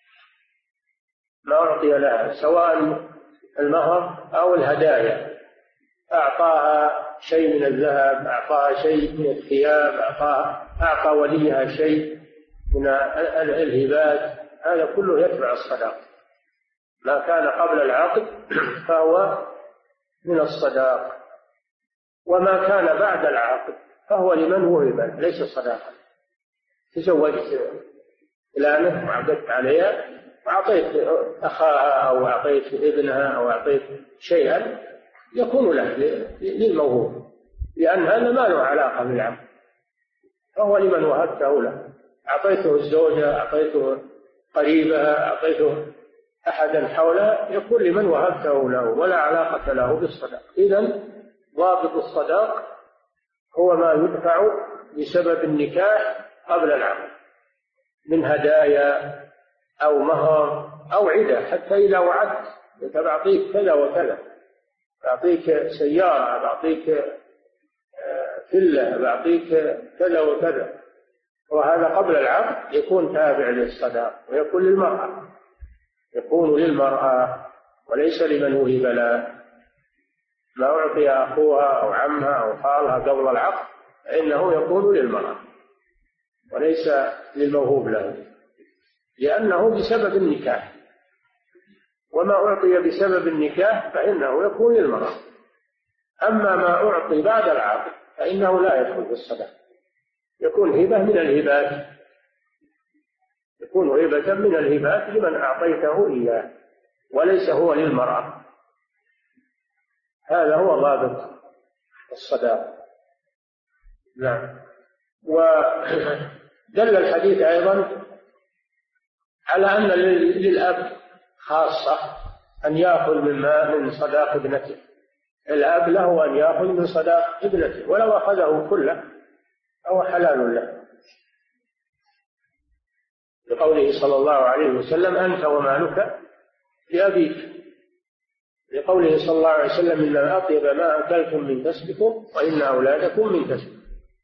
ما أعطي لها سواء المهر أو الهدايا، أعطاها شيء من الذهب، أعطاها شيء من الثياب، أعطى وليها شيء من الهبات، هذا كله يتبع الصداق. ما كان قبل العقد فهو من الصداق، وما كان بعد العقد فهو لمن وهب ليس صداقا. تزوجت فلانة وعقدت عليها وأعطيت أخاها أو أعطيت ابنها أو أعطيت شيئا يكون له للموهوب، لأن هذا ما له علاقة بالعقد، فهو لمن وهبته له. أعطيته الزوجة، أعطيته قريبها، أعطيته أحدا حولها، يكون لمن وهبته له ولا علاقة له بالصداق. إذن ضابط الصداق هو ما يدفع بسبب النكاح قبل العقد من هدايا أو مهر أو عدة. حتى إذا وعدت بعطيك كذا وكذا، بعطيك سيارة، بعطيك فيلا، بعطيك كذا وكذا، وهذا قبل العقد يكون تابع للصداق ويكون للمرأة، يكون للمرأة وليس لمن وهب له. ما أعطي أخوها أو عمها أو خالها قبل العقد فإنه يكون للمرأة وليس للموهوب له، لأنه بسبب النكاح. وما أعطي بسبب النكاح فإنه يكون للمرأة. أما ما أعطي بعد العقد فإنه لا يدخل في الصداق، يكون هبة من الهبات، يكون هبة من الهبات لمن أعطيته إياه وليس هو للمرأة. هذا هو ضابط الصداق. نعم. ودل الحديث أيضا على أن للأب خاصة أن يأخذ من صداق ابنته. الأب له أن يأخذ من صداق ابنته ولو أخذه كله أو حلال له، لقوله صلى الله عليه وسلم: أنت ومالك لأبيك. لقوله صلى الله عليه وسلم: إنما أطيب ما أكلتم من كسبكم وإن أولادكم من كسبكم.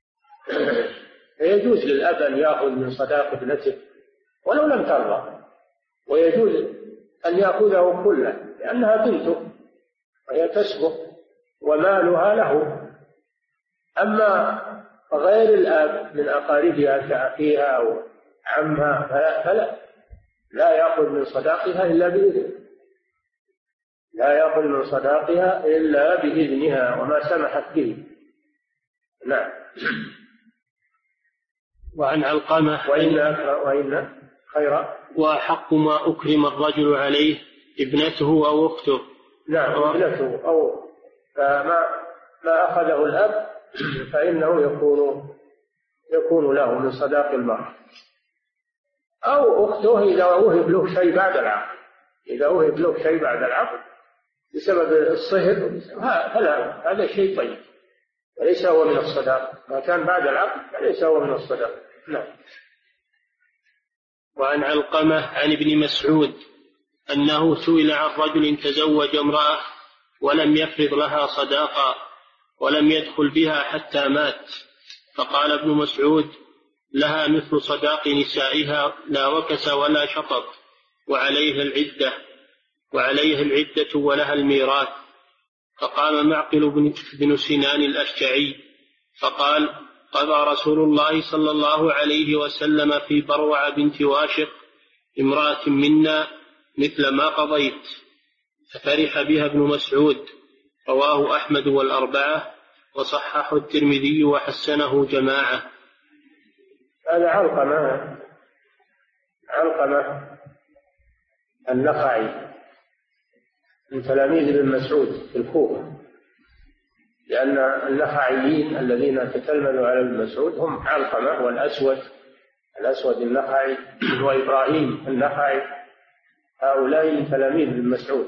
فيجوز للأب أن يأخذ من صداق ابنته ولو لم ترضى، ويجوز أن يأخذه كله لأنها بنته وهي كسبه ومالها له. أما غير الأب من أقاربها كأخيها أو عمها فلا، لا يأخذ من صداقها إلا بإذنه، لا يأخذ من صداقها إلا بإذنها وما سمحت به. نعم. وعن علقمة: وإن خيرا وأحق ما أكرم الرجل عليه ابنته أو أخته. نعم، ابنته أو ما أخذه الأب فإنه يكون له من صداق المرأة، أو أخته إذا وهب له شيء بعد العقد، إذا وهب له شيء بعد العقد بسبب الصهر فلا، هذا شيء طيب وليس هو من الصداق. ما كان بعد العقد فليس هو من الصداق. نعم. وعن علقمة عن ابن مسعود أنه سئل عن رجل تزوج امرأة ولم يفرض لها صداقا ولم يدخل بها حتى مات، فقال ابن مسعود: لها مثل صداق نسائها لا وكس ولا شطط، وعليها العدة ولها الميراث. فقام معقل بن سنان الأشجعي فقال: قضى رسول الله صلى الله عليه وسلم في بروع بنت واشق امرأة منا مثل ما قضيت. ففرح بها ابن مسعود. رواه أحمد والأربعة وصححه الترمذي وحسنه جماعة. هذا علقمة علقمة النخعي من تلاميذ ابن مسعود في الكوفة، لأن النخعيين الذين تتلمذوا على ابن مسعود هم علقمة والأسود النخعي وإبراهيم النخعي، هؤلاء من تلاميذ ابن مسعود،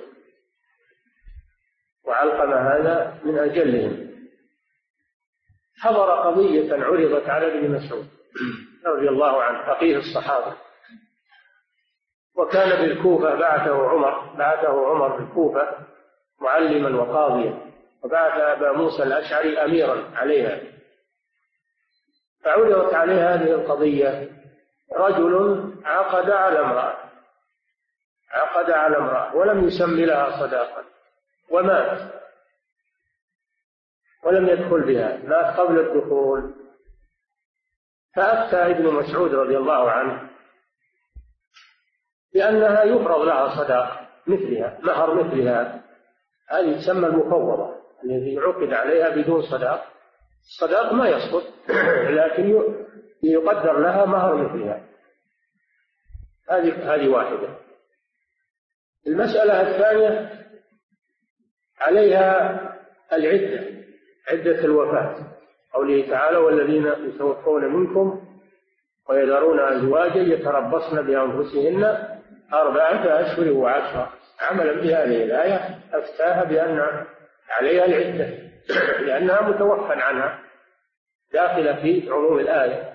وعلقمة هذا من أجلهم. حضر قضية عرضت على ابن مسعود رضي الله عنه فقيه الصحابة، وكان بالكوفة، بعثه عمر بالكوفة معلما وقاضيا، وبعث أبا موسى الأشعري أميرا عليها. فعرضت عليه هذه القضية، رجل عقد على امرأة ولم يسمي لها صداقا، ومات ولم يدخل بها، مات قبل الدخول. فأفتى ابن مسعود رضي الله عنه بأنها يفرض لها صداق مثلها، مهر مثلها، هذه تسمى المفوضة، الذي عقد عليها بدون صداق. الصداق ما يسقط لكن يقدر لها مهر مثلها. هذه واحدة. المسألة الثانية عليها عدة الوفاة، قوله تعالى: والذين يتوفون منكم ويذرون أزواجا يتربصن بأنفسهن 4 أشهر وعشرة. عملا بهذه الآية أفتاها بأن عليها العدة لأنها متوفى عنها، داخلة في عموم الآية.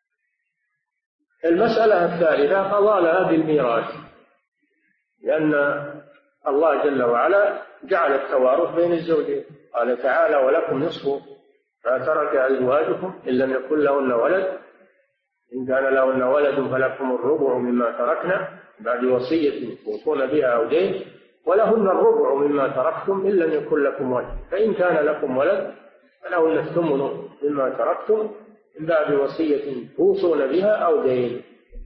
المسألة الثالثة قضى لها بالميراث، لأن الله جل وعلا جعل التوارث بين الزوجين، قال تعالى: ولكم نصف ما ترك أزواجكم إن لم يكن لهن ولد، إن كان لهن ولد فلكم الربع مما تركنا بعد وصية توصون بها أو دين، ولهن الربع مما تركتم إن لم يكن لكم ولد، فإن كان لكم ولد فلهن الثمن مما تركتم من بعد وصية توصون بها أو دين.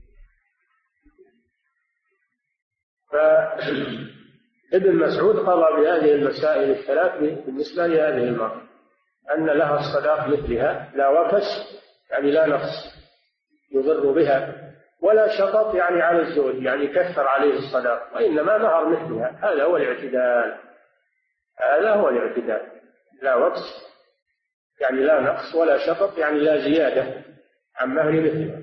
فابن مسعود قضى بهذه المسائل الثلاث بالنسبة لهذه المرأة، أن لها الصداق مثلها، لا وكس يعني لا نقص يضر بها، ولا شطط يعني على الزوج يعني كثر عليه الصداق، وإنما مهر مثلها. هذا هو الاعتدال، لا وكس يعني لا نقص، ولا شطط يعني لا زيادة عن مهر مثلها.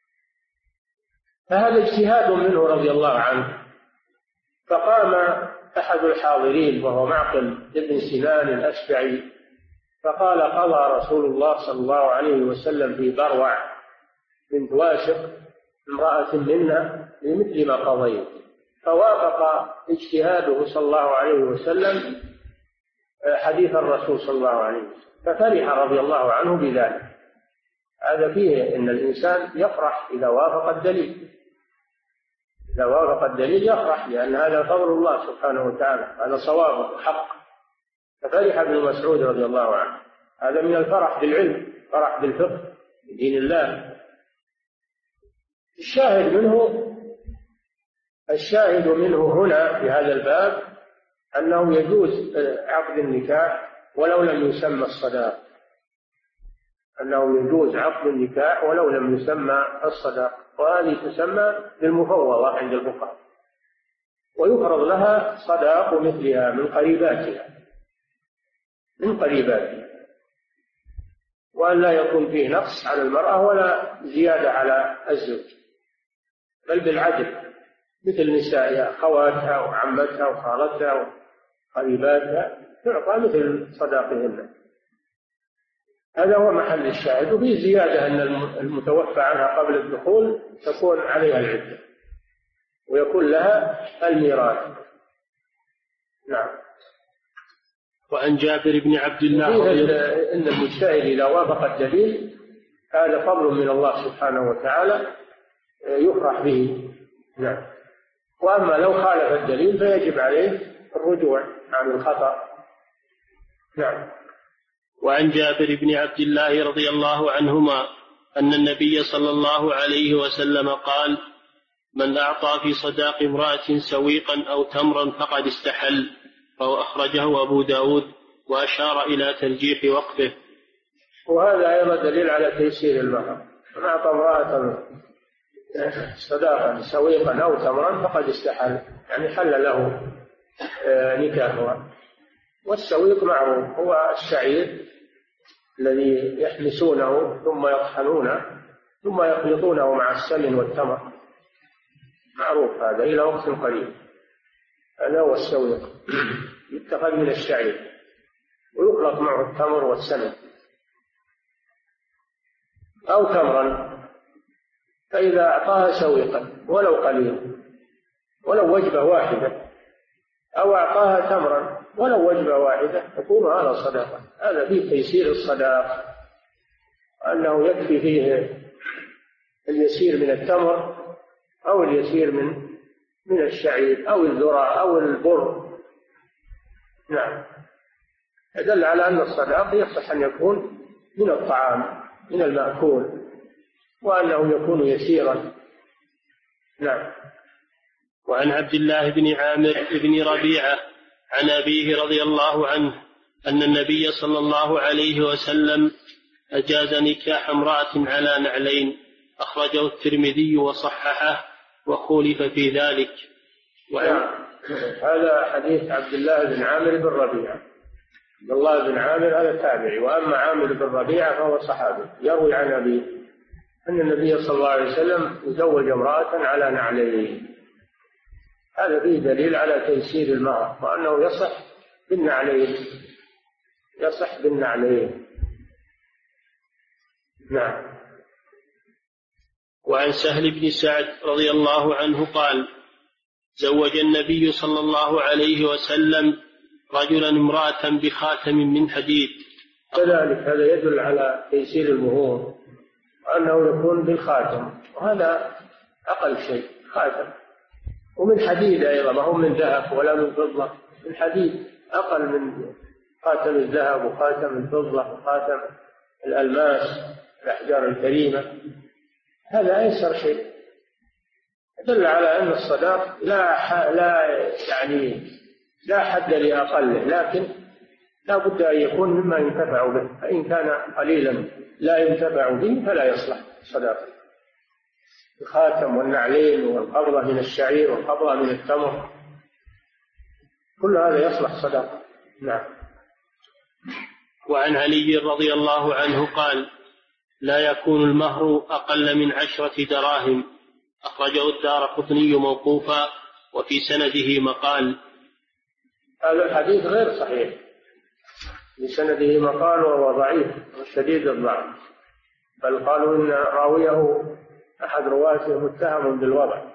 فهذا اجتهاد منه رضي الله عنه. فقام أحد الحاضرين وهو معقل ابن سنان الأشبعي فقال: قضى رسول الله صلى الله عليه وسلم في بروع بنت واشق امرأة منا بمثل ما قضيت. فوافق اجتهاده صلى الله عليه وسلم حديث الرسول صلى الله عليه وسلم، ففرح رضي الله عنه بذلك. هذا فيه أن الإنسان يفرح إذا وافق الدليل، يفرح، لأن هذا فضل الله سبحانه وتعالى، هذا صواب حق. ففرح ابن مسعود رضي الله عنه. هذا من الفرح بالعلم، فرح بالفقه بدين الله. الشاهد منه هنا في هذا الباب أنه يجوز عقد النكاح ولو لم يسمى الصداق، وهذه تسمى بالمفوضة عند الفقهاء، ويفرض لها صداق مثلها من قريباتها، وأن لا يكون فيه نقص على المرأة ولا زيادة على الزوج، بل بالعدل مثل نسائها، خواتها وعمتها وخالتها وقريباتها، تعطى مثل صداقهن. هذا هو محل الشاهد. وفي زيادة أن المتوفى عنها قبل الدخول تكون عليها العدة ويكون لها الميراث. نعم. وعن جابر بن عبد الله إن المجتهد إذا وافق الدليل هذا فضل من الله سبحانه وتعالى يفرح به. نعم. وأما لو خالف الدليل فيجب عليه الرجوع عن الخطأ. نعم. وعن جابر بن عبد الله رضي الله عنهما أن النبي صلى الله عليه وسلم قال: من أعطى في صداق امرأة سويقا أو تمرا فقد استحل، فهو أخرجه أبو داود وأشار إلى ترجيح صداقا سويقا أو تمرا فقد استحل، يعني حل له نكاحها. والسويق معروف، هو الشعير الذي يحمسونه ثم يطحنونه ثم يخلطونه مع السمن والتمر، معروف هذا إلى وقت قريب، هذا هو السويق، يتخذ من الشعير ويخلط معه التمر والسمن. أو تمرا، فإذا أعطاها سويقا ولو قليل ولو وجبة واحدة، أو أعطاها تمرا ولو وجبة واحدة، يكون هذا صدقة. هذا فيه تيسير الصداق، أنه يكفي فيه اليسير من التمر أو اليسير من الشعير أو الذرة أو البر. نعم، يدل على أن الصداق يصح أن يكون من الطعام من المأكول، وأنه يكون يسيرا. نعم. وعن عبد الله بن عامر بن ربيعة عن أبيه رضي الله عنه أن النبي صلى الله عليه وسلم أجاز نكاح امرأة على نعلين، أخرجه الترمذي وصححه وخولف في ذلك. هذا حديث عبد الله بن عامر بن ربيعة. عبد الله بن عامر هذا تابعي، وأما عامر بن ربيعة فهو صحابي، يروي عن أبيه أن النبي صلى الله عليه وسلم تزوج امرأة على نعلين. هذا فيه دليل على تيسير المهر، وأنه يصح بالنعلين، يصح بالنعلين. نعم. وعن سهل بن سعد رضي الله عنه قال: زوج النبي صلى الله عليه وسلم رجلا امرأة بخاتم من حديد. كذلك هذا يدل على تيسير المهور، وأنه يكون بالخاتم، وهذا أقل شيء، خاتم ومن حديد أيضا، ما هو من ذهب ولا من فضة، من حديد، أقل من خاتم الذهب وخاتم الفضة وخاتم الألماس الأحجار الكريمة. هذا أيسر شيء، يدل على أن الصداق لا حد لأقله، لكن لا بد أن يكون مما ينتفع به، فإن كان قليلا لا ينتفع به فلا يصلح صداقة. الخاتم والنعلين والقبضة من الشعير والقبضة من التمر، كل هذا يصلح صداقة. نعم. وعن علي رضي الله عنه قال: لا يكون المهر أقل من 10 دراهم، أخرجه الدارقطني موقوفا وفي سنده مقال. هذا الحديث غير صحيح، لسنده مقال وهو ضعيف وشديد الضعف، بل قالوا إن راويه أحد رواته متهم بالوضع.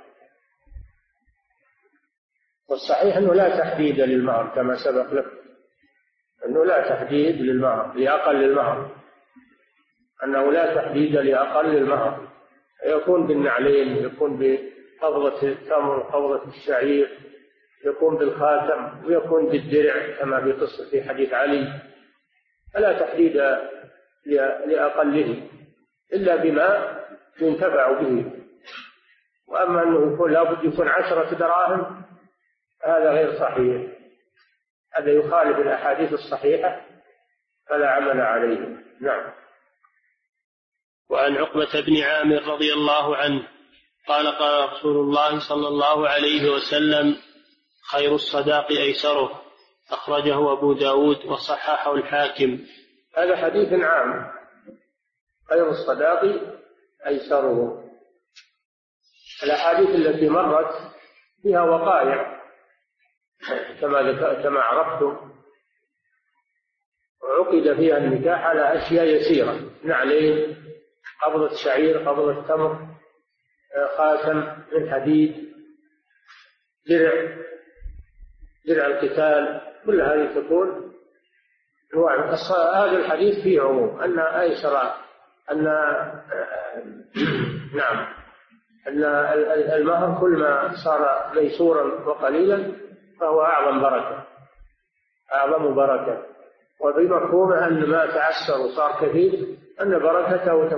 والصحيح أنه لا تحديد للمهر كما سبق لك، أنه لا تحديد للمهر لأقل المهر، أنه لا تحديد لأقل المهر، يكون بالنعلين، يكون بقبضة التمر وقبضة الشعير، يكون بالخاتم، ويكون بالدرع كما في قصة في حديث علي، فلا تحديد لأقله إلا بما ينتفع به. وأما أنه يكون لابد يكون 10 دراهم، هذا غير صحيح، هذا يخالف الأحاديث الصحيحة فلا عمل عليه. نعم. وعن عقبة بن عامر رضي الله عنه قال: قال رسول الله صلى الله عليه وسلم: خير الصداق أيسره، أخرجه أبو داود وصححه الحاكم. هذا حديث عام، خير الصداق أيسره. الأحاديث التي مرت فيها وقائع كما عرفتم، عقد فيها النكاح على أشياء يسيرة: نعلين، قبضة شعير، قبضة تمر، خاتم من حديد، درع القتال، كل هذه تكون أنواع. هذا الحديث فيه عموم، أن أيسر أن المهر كل ما صار ميسورا وقليلا فهو أعظم بركة، وبمفهومه أن ما تعسر وصار كثير أن بركته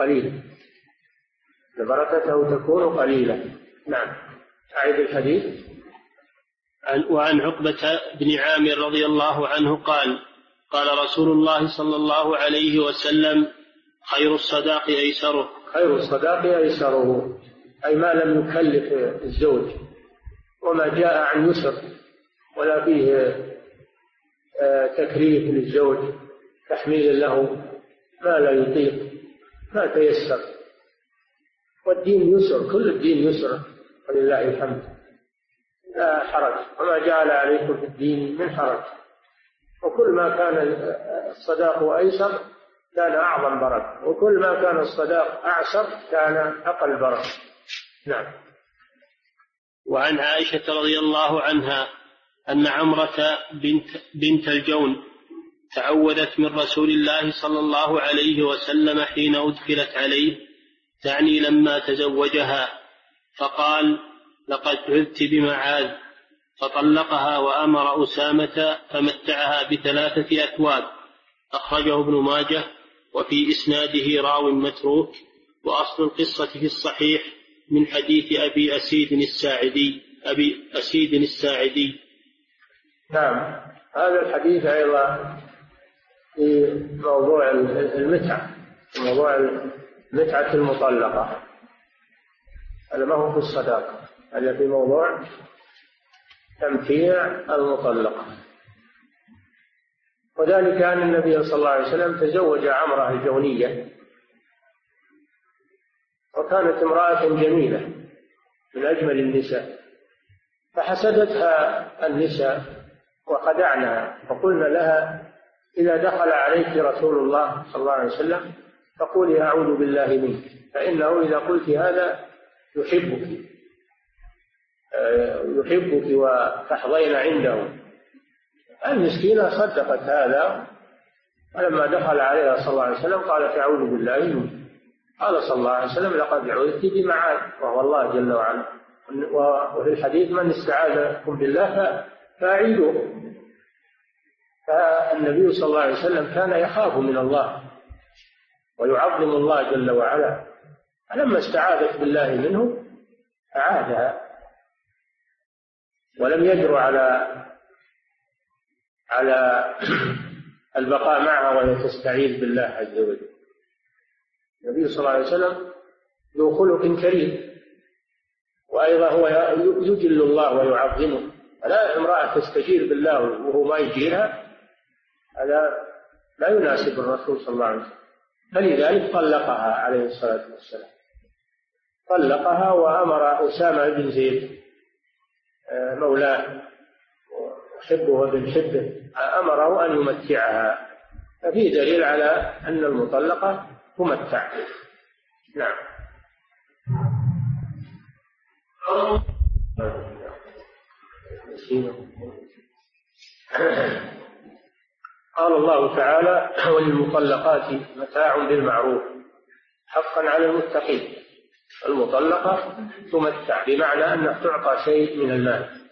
تكون قليلة. نعم. أعيد الحديث. وعن عقبة بن عامر رضي الله عنه قال: قال رسول الله صلى الله عليه وسلم: خير الصداق أيسره. خير الصداق أيسره، أي ما لم يكلف الزوج، وما جاء عن يسر ولا فيه تكليف للزوج تحميل له ما لا يطيق، ما تيسر. والدين يسر، كل الدين يسر ولله الحمد، لا حرج، وما جعل عليكم في الدين من حرج. وكل ما كان الصداق أيسر كان أعظم بركة، وكل ما كان الصداق أعسر كان أقل بركة. نعم. وعن عائشة رضي الله عنها أن عمرة بنت الجون تعوذت من رسول الله صلى الله عليه وسلم حين أدخلت عليه، تعني لما تزوجها، فقال: لقد عذت بمعاذ، فطلقها وأمر أسامة فمتعها ب3 أثواب. أخرجه ابن ماجه، وفي إسناده راو متروك، وأصل القصة في الصحيح من حديث أبي أسيد الساعدي. نعم. هذا الحديث أيضا في موضوع المتعة، موضوع المتعة المطلقة، هذا ما هو في الصداقة، هذا في موضوع تمتيع المطلقة. وذلك أن النبي صلى الله عليه وسلم تزوج عمرة الجونية، وكانت امرأة جميلة من أجمل النساء، فحسدتها النساء وخدعنها، فقلنا لها: إذا دخل عليك رسول الله صلى الله عليه وسلم فقولي أعوذ بالله منك، فإنه إذا قلت هذا يحبك وتحظين عنده. المسكينة صدقت هذا، ولما دخل عليها صلى الله عليه وسلم قالت: أعوذ بالله منك. قال صلى الله عليه وسلم: لقد عوذت بمعاذ، وهو الله جل وعلا. وفي الحديث: من استعاذكم بالله فأعيذوه. فالنبي صلى الله عليه وسلم كان يخاف من الله ويعظم الله جل وعلا، فلما استعاذت بالله منه أعادها، ولم يجر على البقاء معها وهي تستعيذ بالله عز وجل. النبي صلى الله عليه وسلم ذو خلق كريم، وأيضا هو يجل الله ويعظمه، فلا امرأة تستجير بالله وهو ما يجيرها، هذا لا يناسب الرسول صلى الله عليه وسلم. فلذلك طلقها عليه الصلاة والسلام، طلقها وأمر أسامة بن زيد مولاه وحبه وابن حبه، أمره أن يمتعها، ففي دليل على أن المطلقة تمتع. نعم. قال الله تعالى: وللمطلقات متاع بالمعروف حقا على المتقين. المطلقة تمتع بمعنى أنها تعطى شيء من المال.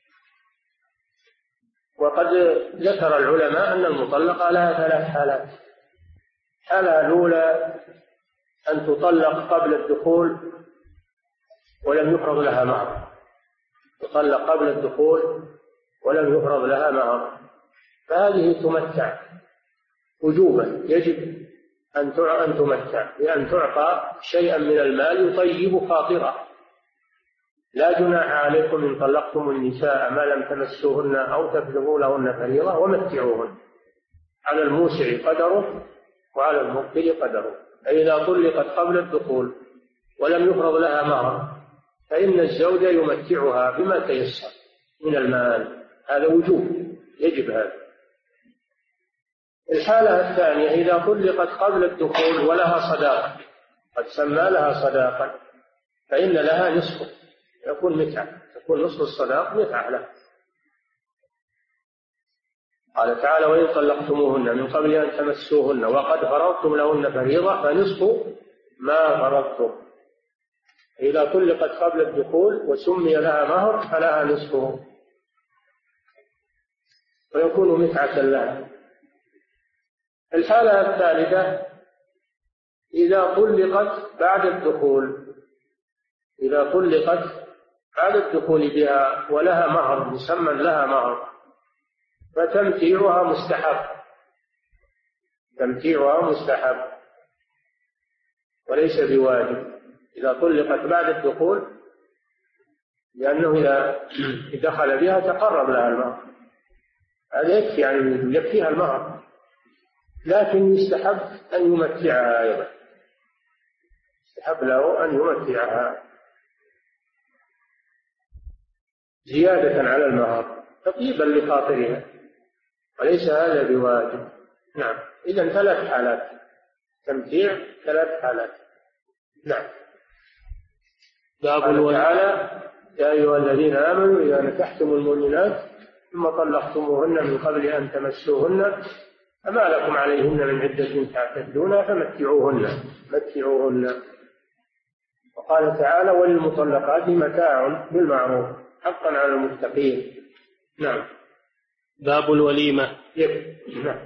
وقد ذكر العلماء أن المطلقة لها 3 حالات. الحالة الأولى أن تطلق قبل الدخول ولم يفرض لها مهر، تطلق قبل الدخول ولم يفرض لها مهر، فهذه تمتع وجوبا، يجب أن تمتع بأن تعطى شيئا من المال يطيب خاطرها. لا جناح عليكم إن طلقتم النساء ما لم تمسوهن أو تبلغوا لهن فريضة ومتعوهن، على الموسع قدره وعلى المقتر قدره. فإذا طلقت قبل الدخول ولم يفرض لها مهر فإن الزوج يمتعها بما تيسر من المال، هذا وجوب، يجب هذا. الحالة الثانية: إذا طلقت قبل الدخول ولها صداقة، قد سمى لها صداقة، فإن لها نصف، يكون متعة، تكون نصف الصداق متعة له. قال تعالى: وإن طلقتموهن من قبل أن تمسوهن وقد فرضتم لهن فريضة فنصف ما فرضتم. إذا طلقت قبل الدخول وسمي لها مهر فلها نصفه ويكون متعة لها. الحالة الثالثة: إذا طلقت بعد الدخول، إذا طلقت بعد الدخول بها ولها مهر مسمى لها مهر، فتمتيعها مستحب، تمتيعها مستحب وليس بواجب. إذا طلقت بعد الدخول، لأنه إذا دخل بها تقرب لها المهر، هذا يكفي، يعني يكفيها المهر، لكن يستحب أن يمتعها أيضا، يستحب له أن يمتعها زيادة على المهر تطيبا لخاطرها، وليس هذا بواجب. نعم. إذن 3 حالات تمتيع، 3 حالات. نعم. قال تعالى: يا أيها الذين آمنوا إذا نكحتم المؤمنات ثم طلقتموهن من قبل أن تمسوهن فما لكم عليهن من عدة تعتدونها فمتعوهن. وقال تعالى: وللمطلقات متاع بالمعروف حقا على المتقين. نعم. باب الوليمة. نعم.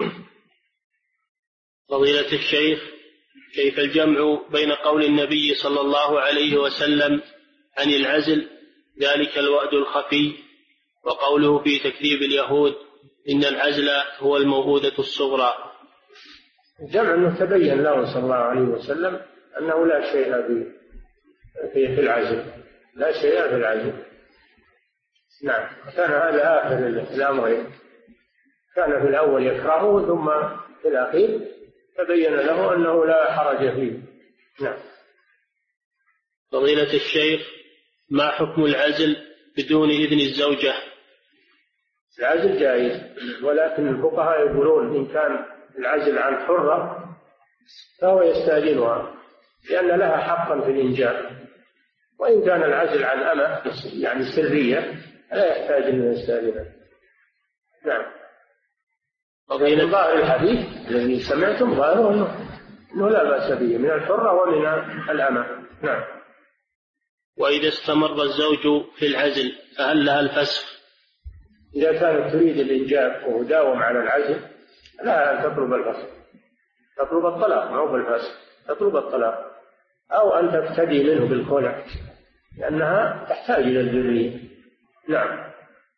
فضيلة الشيخ، كيف الجمع بين قول النبي صلى الله عليه وسلم عن العزل ذلك الوأد الخفي وقوله في تكذيب اليهود إن العزل هو الموؤودة الصغرى؟ الجمع أنه تبين له صلى الله عليه وسلم أنه لا شيء في العزل، لا شيء في العزل. نعم. كان هذا آخر الأمرين، كان في الأول يكرهه ثم في الأخير تبين له أنه لا حرج فيه. نعم. فضيلة الشيخ، ما حكم العزل بدون إذن الزوجة؟ العزل جائز، ولكن الفقهاء يقولون إن كان العزل عن حرة فهو يستأذنها لأن لها حقا في الإنجاب، وإن كان العزل عن أمة يعني سرية لا يحتاج أن يستأذنها. نعم. من ظاهر الحديث الذي سمعتم ظاهره أنه لا بأس به من الحرة ومن الأمة. نعم. وإذا استمر الزوج في العزل فهل لها الفسخ؟ إذا كانت تريد الإنجاب وداوم على العزل لا أن تطلب الفسخ، تطلب الطلاق، مو بالفسخ، تطلب الطلاق، أو أن تفتدي منه بالخلع لأنها تحتاج إلى الذرية. نعم.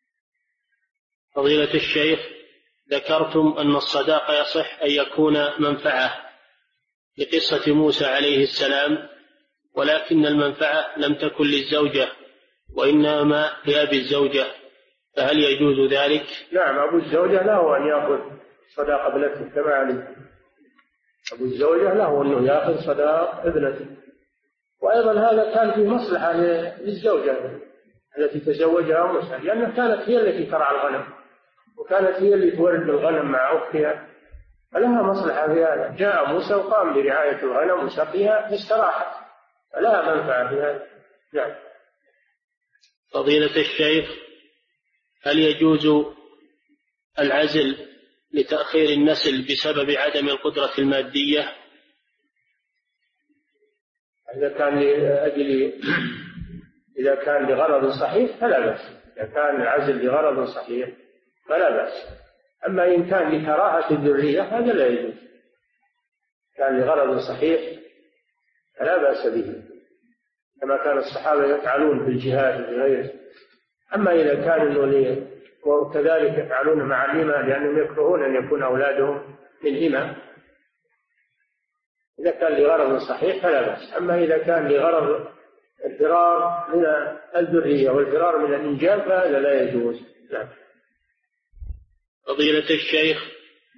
فضيلة الشيخ، ذكرتم أن الصداق يصح أن يكون منفعة لقصة موسى عليه السلام، ولكن المنفعة لم تكن للزوجة وإنما لأبي الزوجة، فهل يجوز ذلك؟ نعم. أبو الزوجة له أن يأخذ صداق ابنته كما علم، أبو الزوجة له أنه يأخذ صداق ابنته، وأيضا هذا كان في مصلحة للزوجة التي تزوجها موسى، لأنها كانت هي التي ترعى الغنم، وكانت هي اللي تورد الغنم مع أختها، فلها مصلحة في هذا. جاء موسى وقام برعاية الغنم وسقيها فاستراحت، فلها منفعة في هذا. نعم. فضيلة الشيخ، هل يجوز العزل لتأخير النسل بسبب عدم القدرة المادية؟ إذا كان لغرض صحيح فلا بأس، إذا كان العزل لغرض صحيح فلا بأس. أما إن كان لكراهة الذرية هذا لا يجوز، كان لغرض صحيح فلا بأس به، كما كان الصحابة يفعلون في الجهاد وغيره. أما إذا كان وكذلك يفعلون مع الإمة لأنهم يكرهون أن يكون أولادهم من إمة، إذا كان لغرض صحيح فلا بأس. أما إذا كان لغرض الفرار من الذرية والفرار من الإنجاب فهذا لا يجوز. نعم. فضيلة الشيخ،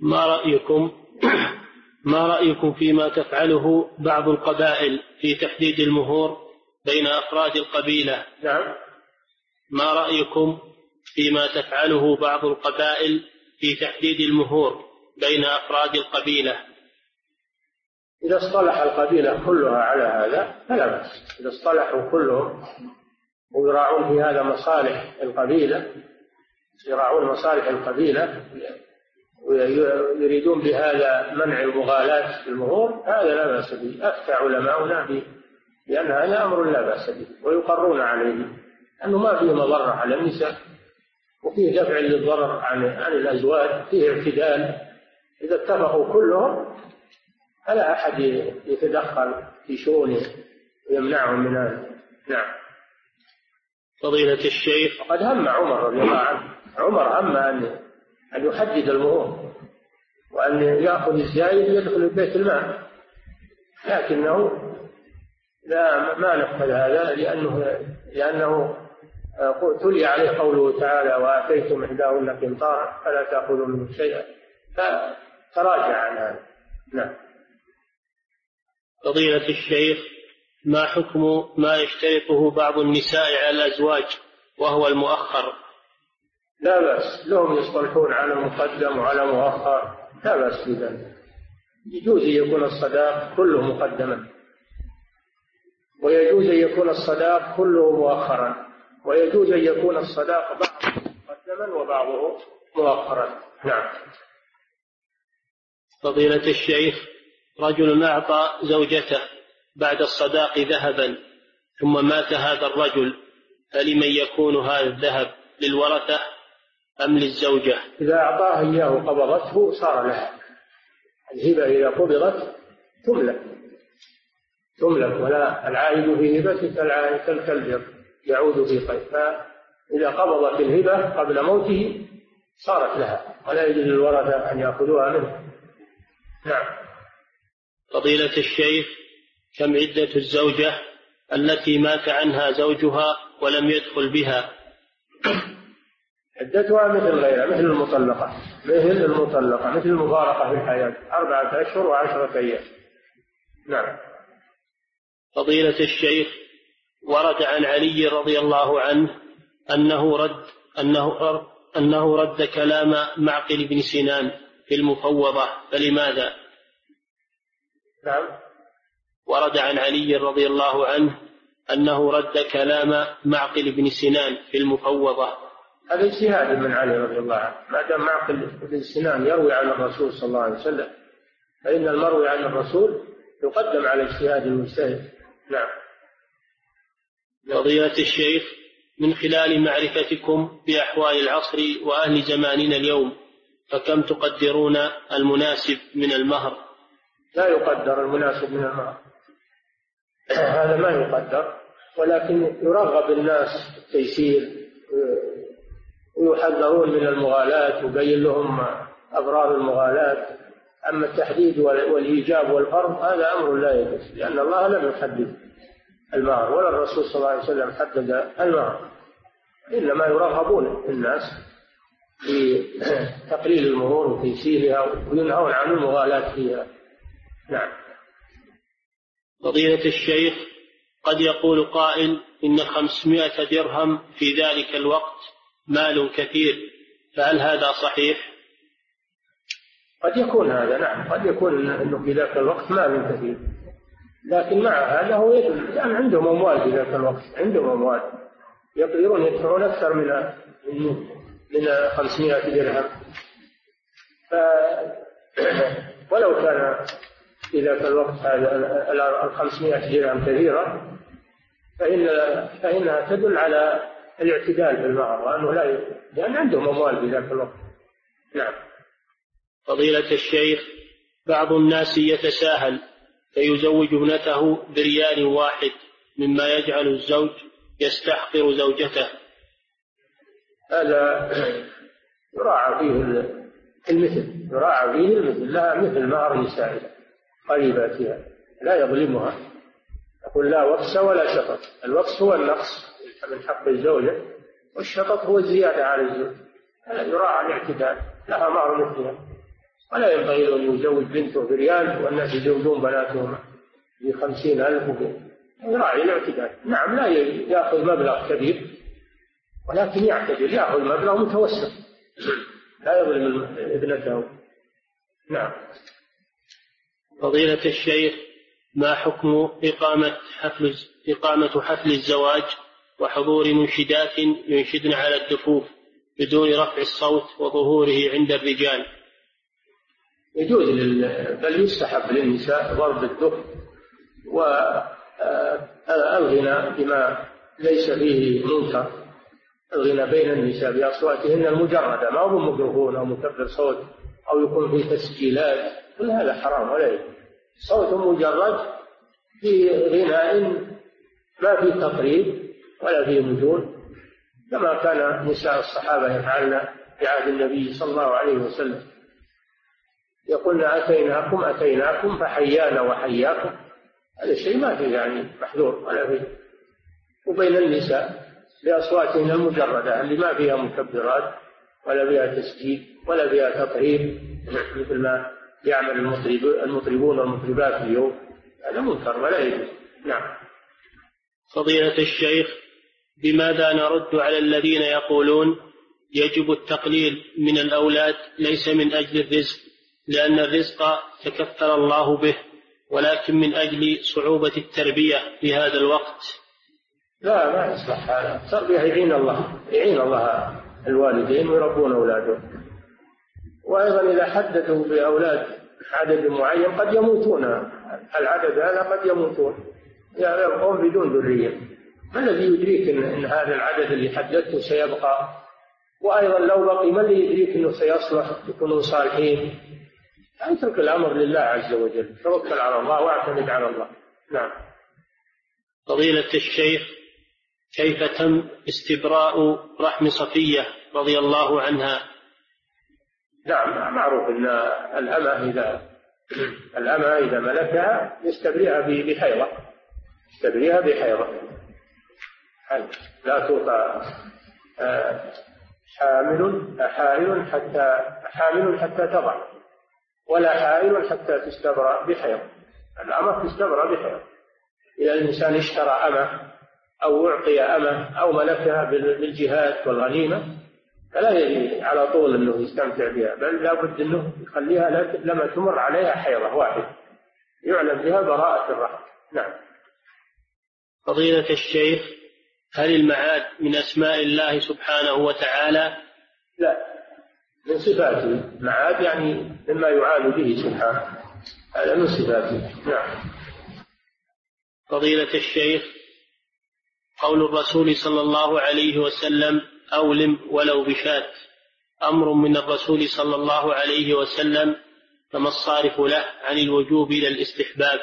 ما رأيكم فيما تفعله بعض القبائل في تحديد المهور بين أفراد القبيلة؟ نعم. ما رأيكم فيما تفعله بعض القبائل في تحديد المهور بين أفراد القبيلة؟ إذا اصطلح القبيلة كلها على هذا فلا بأس، إذا اصطلحوا كلهم ويراعون في هذا مصالح القبيلة، يراعون مصالح القبيلة ويريدون بهذا منع المغالاة في المهور، هذا لا بأس به. أفتى علماؤنا بأن هذا أمر لا بأس به ويقرون عليه أنه ما فيه مضرة على النساء وفيه دفع للضرر عن الأزواج، فيه اعتدال. إذا اتفقوا كلهم فلا أحد يتدخل في شؤونه ويمنعهم من هذا. نعم. فضيلة الشيخ، قد هم عمر رضي الله عنه، عمر هم أن يحدد المهور وأن يأخذ الزايد يدخل بيت المال، لكنه لا، ما نفذ هذا لأنه تلي عليه قوله تعالى: وآتيتم إحداهن قنطارا فلا تأخذوا منه شيئا، فتراجع عن هذا. نعم. فضيلة الشيخ، ما حكم ما يشترطه بعض النساء على الأزواج وهو المؤخر؟ لا بأس، لهم يصطلحون على مقدم وعلى مؤخر، لا بأس بذلك. يجوز أن يكون الصداق كله مقدما، ويجوز أن يكون الصداق كله مؤخرا، ويجوز أن يكون الصداق بعضه مقدما وبعضه مؤخرا. نعم. فضيلة الشيخ، رجل أعطى زوجته بعد الصداق ذهبا ثم مات هذا الرجل، فلمن يكون هذا الذهب؟ للورثة أم للزوجة؟ إذا أعطاه إياه قبضته صار لها. الهبة إذا قبضت تملك، ولا العائد في هبتك كالكلب يعود في قيد. فإذا قبضت الهبة قبل موته صارت لها، ولا يجوز للورثة أن يأخذوها منه. نعم. فضيلة الشيخ، كم عدة الزوجة التي مات عنها زوجها ولم يدخل بها؟ عدتها مثل غيرها، مثل المطلقة، مثل المفارقة في الحياة، 4 أشهر و10 أيام. نعم. فضيلة الشيخ، ورد عن علي رضي الله عنه أنه رد كلام معقل بن سنان في المفوضة، فلماذا؟ نعم. ورد عن علي رضي الله عنه أنه رد كلام معقل بن سنان في المفوضة. هذا اجتهاد من علي رضي الله عنه، ما دام معقل بن سنان يروي عن الرسول صلى الله عليه وسلم، فإن المروي عن الرسول يقدم على اجتهاد المجتهد. نعم. فضيلة الشيخ، من خلال معرفتكم بأحوال العصر وأهل زماننا اليوم، فكم تقدرون المناسب من المهر؟ لا يقدر المناسب من المهر، هذا ما يقدر، ولكن يرغب الناس في التيسير ويحذرون من المغالاة ويبين لهم أضرار المغالاة. أما التحديد والإيجاب والفرض هذا أمر لا يجوز، لأن الله لم يحدد المهر ولا الرسول صلى الله عليه وسلم حدد المهر، إنما يرغبون الناس في تقليل المهور وتيسيرها وينهون عن المغالاة فيها. نعم. فضيلة الشيخ، قد يقول قائل إن 500 درهم في ذلك الوقت مال كثير، فهل هذا صحيح؟ قد يكون هذا، نعم، قد يكون أنه في ذاك الوقت مال كثير، لكن مع هذا هو يدل يعني عندهم أموال في ذاك الوقت، عندهم أموال يقدرون يدفعون أكثر من 500 درهم. ولو كان في ذاك الوقت 500 درهم كثيرة، فإنها تدل على الاعتدال بالمهر، وأنه لأن عندهم أموال في ذاك الوقت. نعم. فضيلة الشيخ، بعض الناس يتساهل فيزوج ابنته بريال واحد، مما يجعل الزوج يستحقر زوجته. هذا يراعى فيه المثل، لها مثل مهر نسائها قريباتها، لا يظلمها، يقول لا وقس ولا شطط. الوقس هو النقص من حق الزوجة، والشطط هو الزيادة على الزوج. يراعى الاعتدال، لها مهر مثلها، ولا ينبغي أن يزوج بنته بريال والناس يزوجون بناتهم ب50,000. يراعي الاعتدال. نعم، لا يأخذ مبلغ كبير، ولكن يعتدل، يأخذ مبلغ متوسط، لا يظلم ابنته. نعم. فضيلة الشيخ، ما حكم إقامة حفل الزواج وحضور منشدات ينشدن على الدفوف بدون رفع الصوت وظهوره عند الرجال؟ يجوز بل يستحب للنساء ضرب الدف والغنى بما ليس فيه منكر، الغنى بين النساء بأصواتهن المجردة، ما هو ميكروفون أو مكبر صوت أو يكون فيه تسجيلات، كل هذا حرام ولا يجوز. صوت مجرد في غناء ما فيه تقريب ولا فيه مجون، كما كان نساء الصحابة يفعلن في عهد النبي صلى الله عليه وسلم، يقولن أتيناكم فحيانا وحياكم، هذا الشيء ما فيه يعني محذور ولا فيه. وبين النساء بأصواتهن المجردة اللي ما فيها مكبرات ولا فيها تسجيل ولا فيها تطهير مثل ما يعمل المطربون والمطربات اليوم، هذا منكر ولا يجوز. نعم. فضيلة الشيخ، بماذا نرد على الذين يقولون يجب التقليل من الأولاد ليس من أجل الرزق، لأن الرزق تكفل الله به، ولكن من أجل صعوبة التربية في هذا الوقت؟ لا، ما يصلح هذا. التربية يعين الله الوالدين ويربون أولادهم. وأيضا إذا حددوا بأولاد عدد معين قد يموتون، العدد هذا قد يموتون، يبقون بدون ذرية. ما الذي يدريك إن هذا العدد اللي حددته سيبقى؟ وأيضا لو بقي ما اللي يدريك إنه سيصلح يكونوا صالحين؟ اترك الأمر لله عز وجل، توكل على الله واعتمد على الله. نعم. فضيلة الشيخ، كيف تم استبراء رحم صفية رضي الله عنها؟ نعم، معروف أن الأمة إذا ملكها يستبرئها بحيضة. لا توطى حامل حتى تضع، ولا حائل حتى تستبرأ بحيض. الأمة تستبرأ بحيض. إذا الإنسان اشترى أمة أو أعطي أمة أو ملكها بالجهاد والغنيمة فلا يجري على طول أنه يستمتع بها، بل لا بد أنه يخليها لما تمر عليها حيضة واحدة يعلم بها براءة الرحم. نعم. فضيلة الشيخ، هل المعاد من أسماء الله سبحانه وتعالى؟ لا، من صفاته. معاد يعني مما يعاد به سبحانه، هذا من صفاته. نعم. فضيلة الشيخ، قول الرسول صلى الله عليه وسلم أولم ولو بشاة أمر من الرسول صلى الله عليه وسلم، فما الصارف له عن الوجوب إلى الاستحباب؟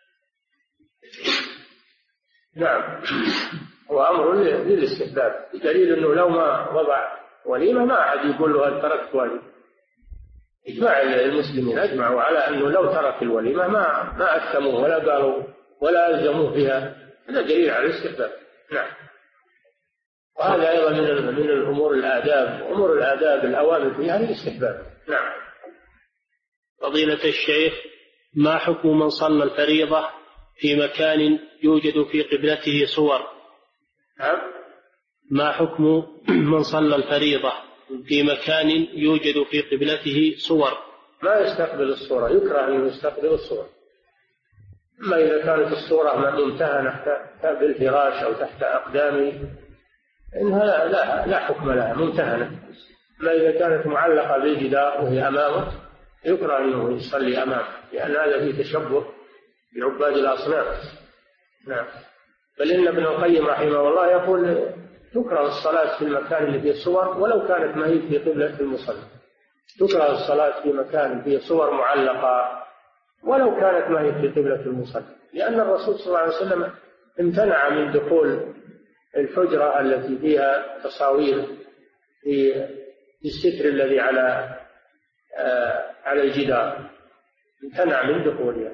نعم، هو أمر للاستحباب، بدليل أنه لو ما وضع وليمة ما أحد يقول له هل تركت واجب. إجماع المسلمين أجمعوا على أنه لو ترك الوليمة ما أثموه ولا قالوا ولا ألزموه بها، هذا دليل على الاستحباب. نعم. وهذا أيضا من الأمور الآداب، أمور الآداب الأوامر فيها الاستحباب. نعم. فضيلة الشيخ، ما حكم من صلى الفريضة في مكان يوجد في قبلته صور؟ نعم. ما حكم من صلى الفريضة في مكان يوجد في قبلته صور؟ ما يستقبل الصورة، يكره أن يستقبل الصورة. أما إذا كانت الصورة ممتهنة بالفراش أو تحت أقدامه إنها لا حكم لها، ممتهنة. أما إذا كانت معلقة بالجدار وهي أمامه يكره أنه يصلي أمامه، لأن هذا فيه تشبه بعباد الأصنام. نعم. بل إن ابن القيم رحمه الله يقول تكره الصلاة في المكان اللي فيه صور ولو كانت ما هي في قبلة المصلي. تكره الصلاة في مكان فيه صور معلقة ولو كانت ما هي في قبلة المصلي، لأن الرسول صلى الله عليه وسلم امتنع من دخول الحجرة التي فيها تصاوير في الستر الذي على الجدار، امتنع من دخولها.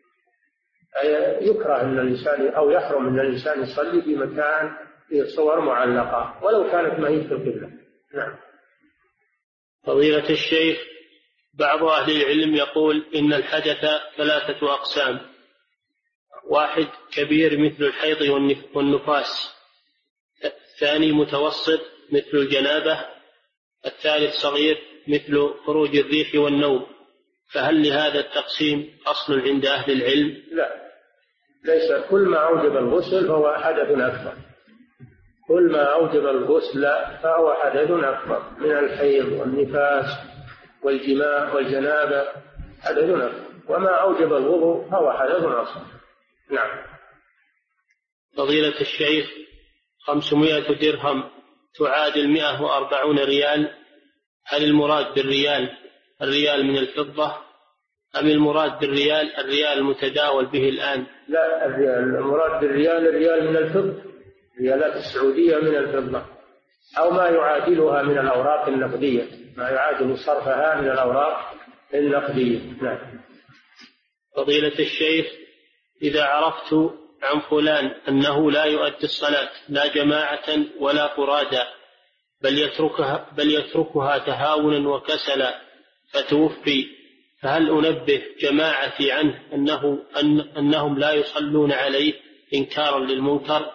يكره أن الإنسان أو يحرم أن الإنسان يصلي في مكان فيه صور معلقة ولو كانت ما هي في القبلة. نعم. فضيلة الشيخ، بعض أهل العلم يقول إن الحدث 3 أقسام: واحد كبير مثل الحيض والنفاس، الثاني متوسط مثل الجنابة، الثالث صغير مثل خروج الريح والنوم. فهل لهذا التقسيم أصل عند أهل العلم؟ لا، ليس كل ما أوجب الغسل فهو حدث أكبر. كل ما أوجب الغسل فهو حدث أكبر من الحيض والنفاس والجماع والجنابة، حدث أكبر. وما أوجب الوضوء فهو حدث أصغر. نعم. فضيلة الشيخ، 500 درهم تعادل 140 ريال، هل المراد بالريال الريال من الفضة أم المراد بالريال الريال المتداول به الآن؟ لا، المراد بالريال الريال من الفضة، الريالات السعودية من الفضة، أو ما يعادلها من الأوراق النقدية، ما يعادل صرفها من الأوراق النقدية. نعم. فضيلة الشيخ، إذا عرفت عن فلان أنه لا يؤدي الصلاة لا جماعة ولا فرادا بل يتركها تهاونا وكسلا فتوفي، فهل أنبه جماعتي عنه أنهم لا يصلون عليه إنكارا للمنكر؟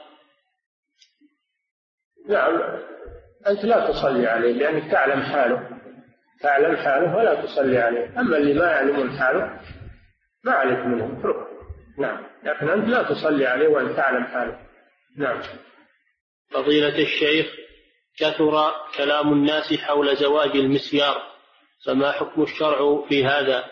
نعم، أنت لا تصلي عليه لأنك تعلم حاله ولا تصلي عليه. أما اللي ما يعلمون حاله ما عليك منهم، اتركه. نعم، لكن أنت لا تصلي عليه وأنت تعلم حاله. نعم. فضيلة الشيخ، كثر كلام الناس حول زواج المسيار، فما حكم الشرع في هذا؟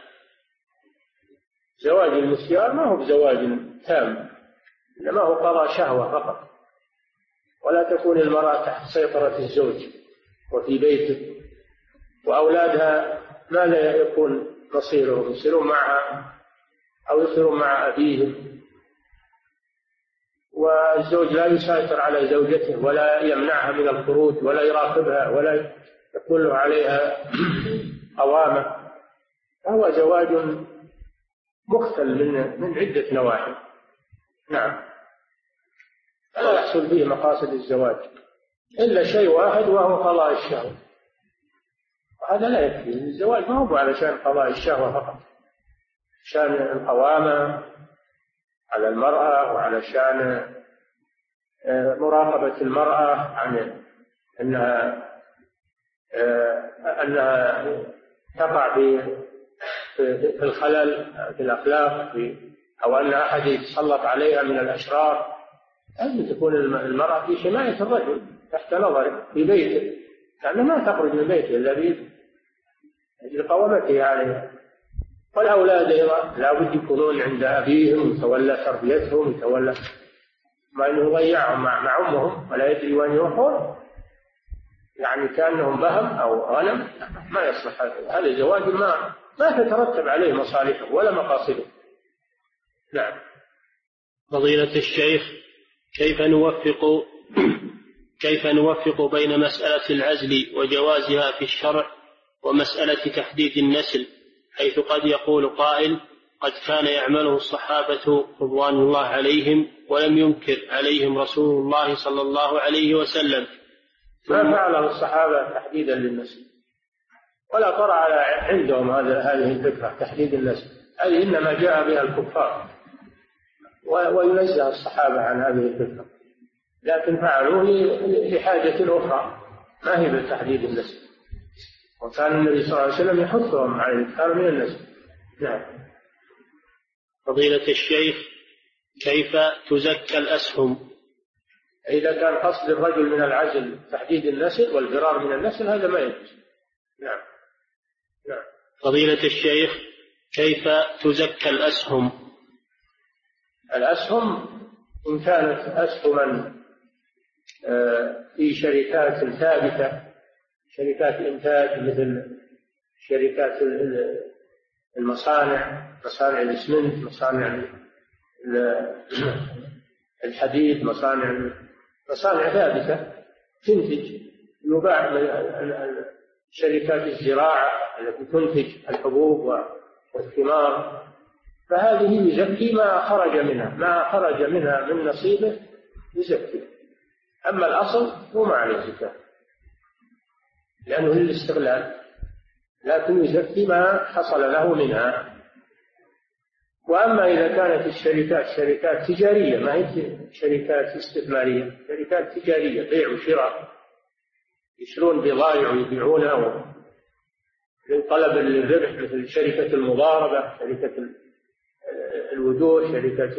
زواج المسيار ما هو بزواج تام، إنما هو قضاء شهوة فقط، ولا تكون المرأة تحت سيطرة الزوج وفي بيته، وأولادها ما لا يكون مصيرهم، يصيرون معها أو يصيرون مع أبيهم، والزوج لا يسيطر على زوجته ولا يمنعها من الخروج ولا يراقبها ولا يكون له عليها أوامر. فهو زواج مختل من عدة نواحي. نعم، لا يحصل فيه مقاصد الزواج إلا شيء واحد وهو قضاء الشهوة، وهذا لا يكفي. الزواج ما هو علشان قضاء الشهوة فقط، عشان القوامة على المرأة وعلشان مراقبة المرأة عن أنها تقع في الخلل في الأخلاق أو أن أحد يتسلط عليها من الأشرار. لازم تكون المرأة في حماية الرجل تحت نظره في بيته، لأنها ما تخرج من بيته إلا بأجل قوامته عليها. والأولاد أيضا لا بد يكونون عند أبيهم، يتولى تربيتهم، يتولى ما أنه يضيعهم مع أمهم ولا يدري وين يروحون، يعني كأنهم بهم أو غنم. ما يصلح هذا زواج ما تترتب عليه مصالحه ولا مقاصده. نعم. فضيلة الشيخ، كيف نوفق بين مسألة العزل وجوازها في الشرع ومسألة تحديد النسل، حيث قد يقول قائل قد كان يعمله الصحابة رضوان الله عليهم ولم ينكر عليهم رسول الله صلى الله عليه وسلم؟ ما فعله الصحابة تحديدا للنسل، ولا طرأ عندهم هذه الفكرة تحديد النسل، هذه إنما جاء بها الكفار، وينزه الصحابة عن هذه الفكرة، لكن فعلوه لحاجة أخرى ما هي بتحديد النسل، وكان النبي صلى الله عليه وسلم يحثهم على الإكثار من النسل. نعم. فضيلة الشيخ، كيف تزكى الأسهم؟ إذا كان قصد الرجل من العزل تحديد النسل والفرار من النسل هذا ما يجوز. نعم. نعم. فضيلة الشيخ، كيف تزكى الأسهم؟ الأسهم إن كانت أسهما في شركات ثابتة، شركات إنتاج مثل شركات المصانع، مصانع الإسمنت، مصانع الحديد، مصانع ثابتة تنتج، يباع شركات الزراعة التي تنتج الحبوب والثمار، فهذه يزكي ما خرج منها من نصيبه يزكي. أما الأصل هو ما عليه زكاة لأنه للاستغلال، لكن يزكي ما حصل له منها. وأما إذا كانت الشركات شركات تجارية ما هي شركات استثمارية، شركات تجارية بيع وشراء، يشترون بضائع ويبيعونها لطلب الربح، مثل شركة المضاربة، شركة الوجوه، شركة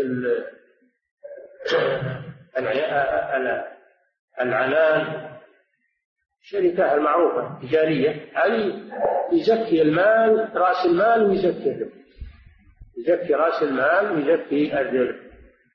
العنان، الشركات المعروفة تجارية، هذه يزكي المال رأس المال ويزكي الربح، يزكي رأس المال ويزكي الربح.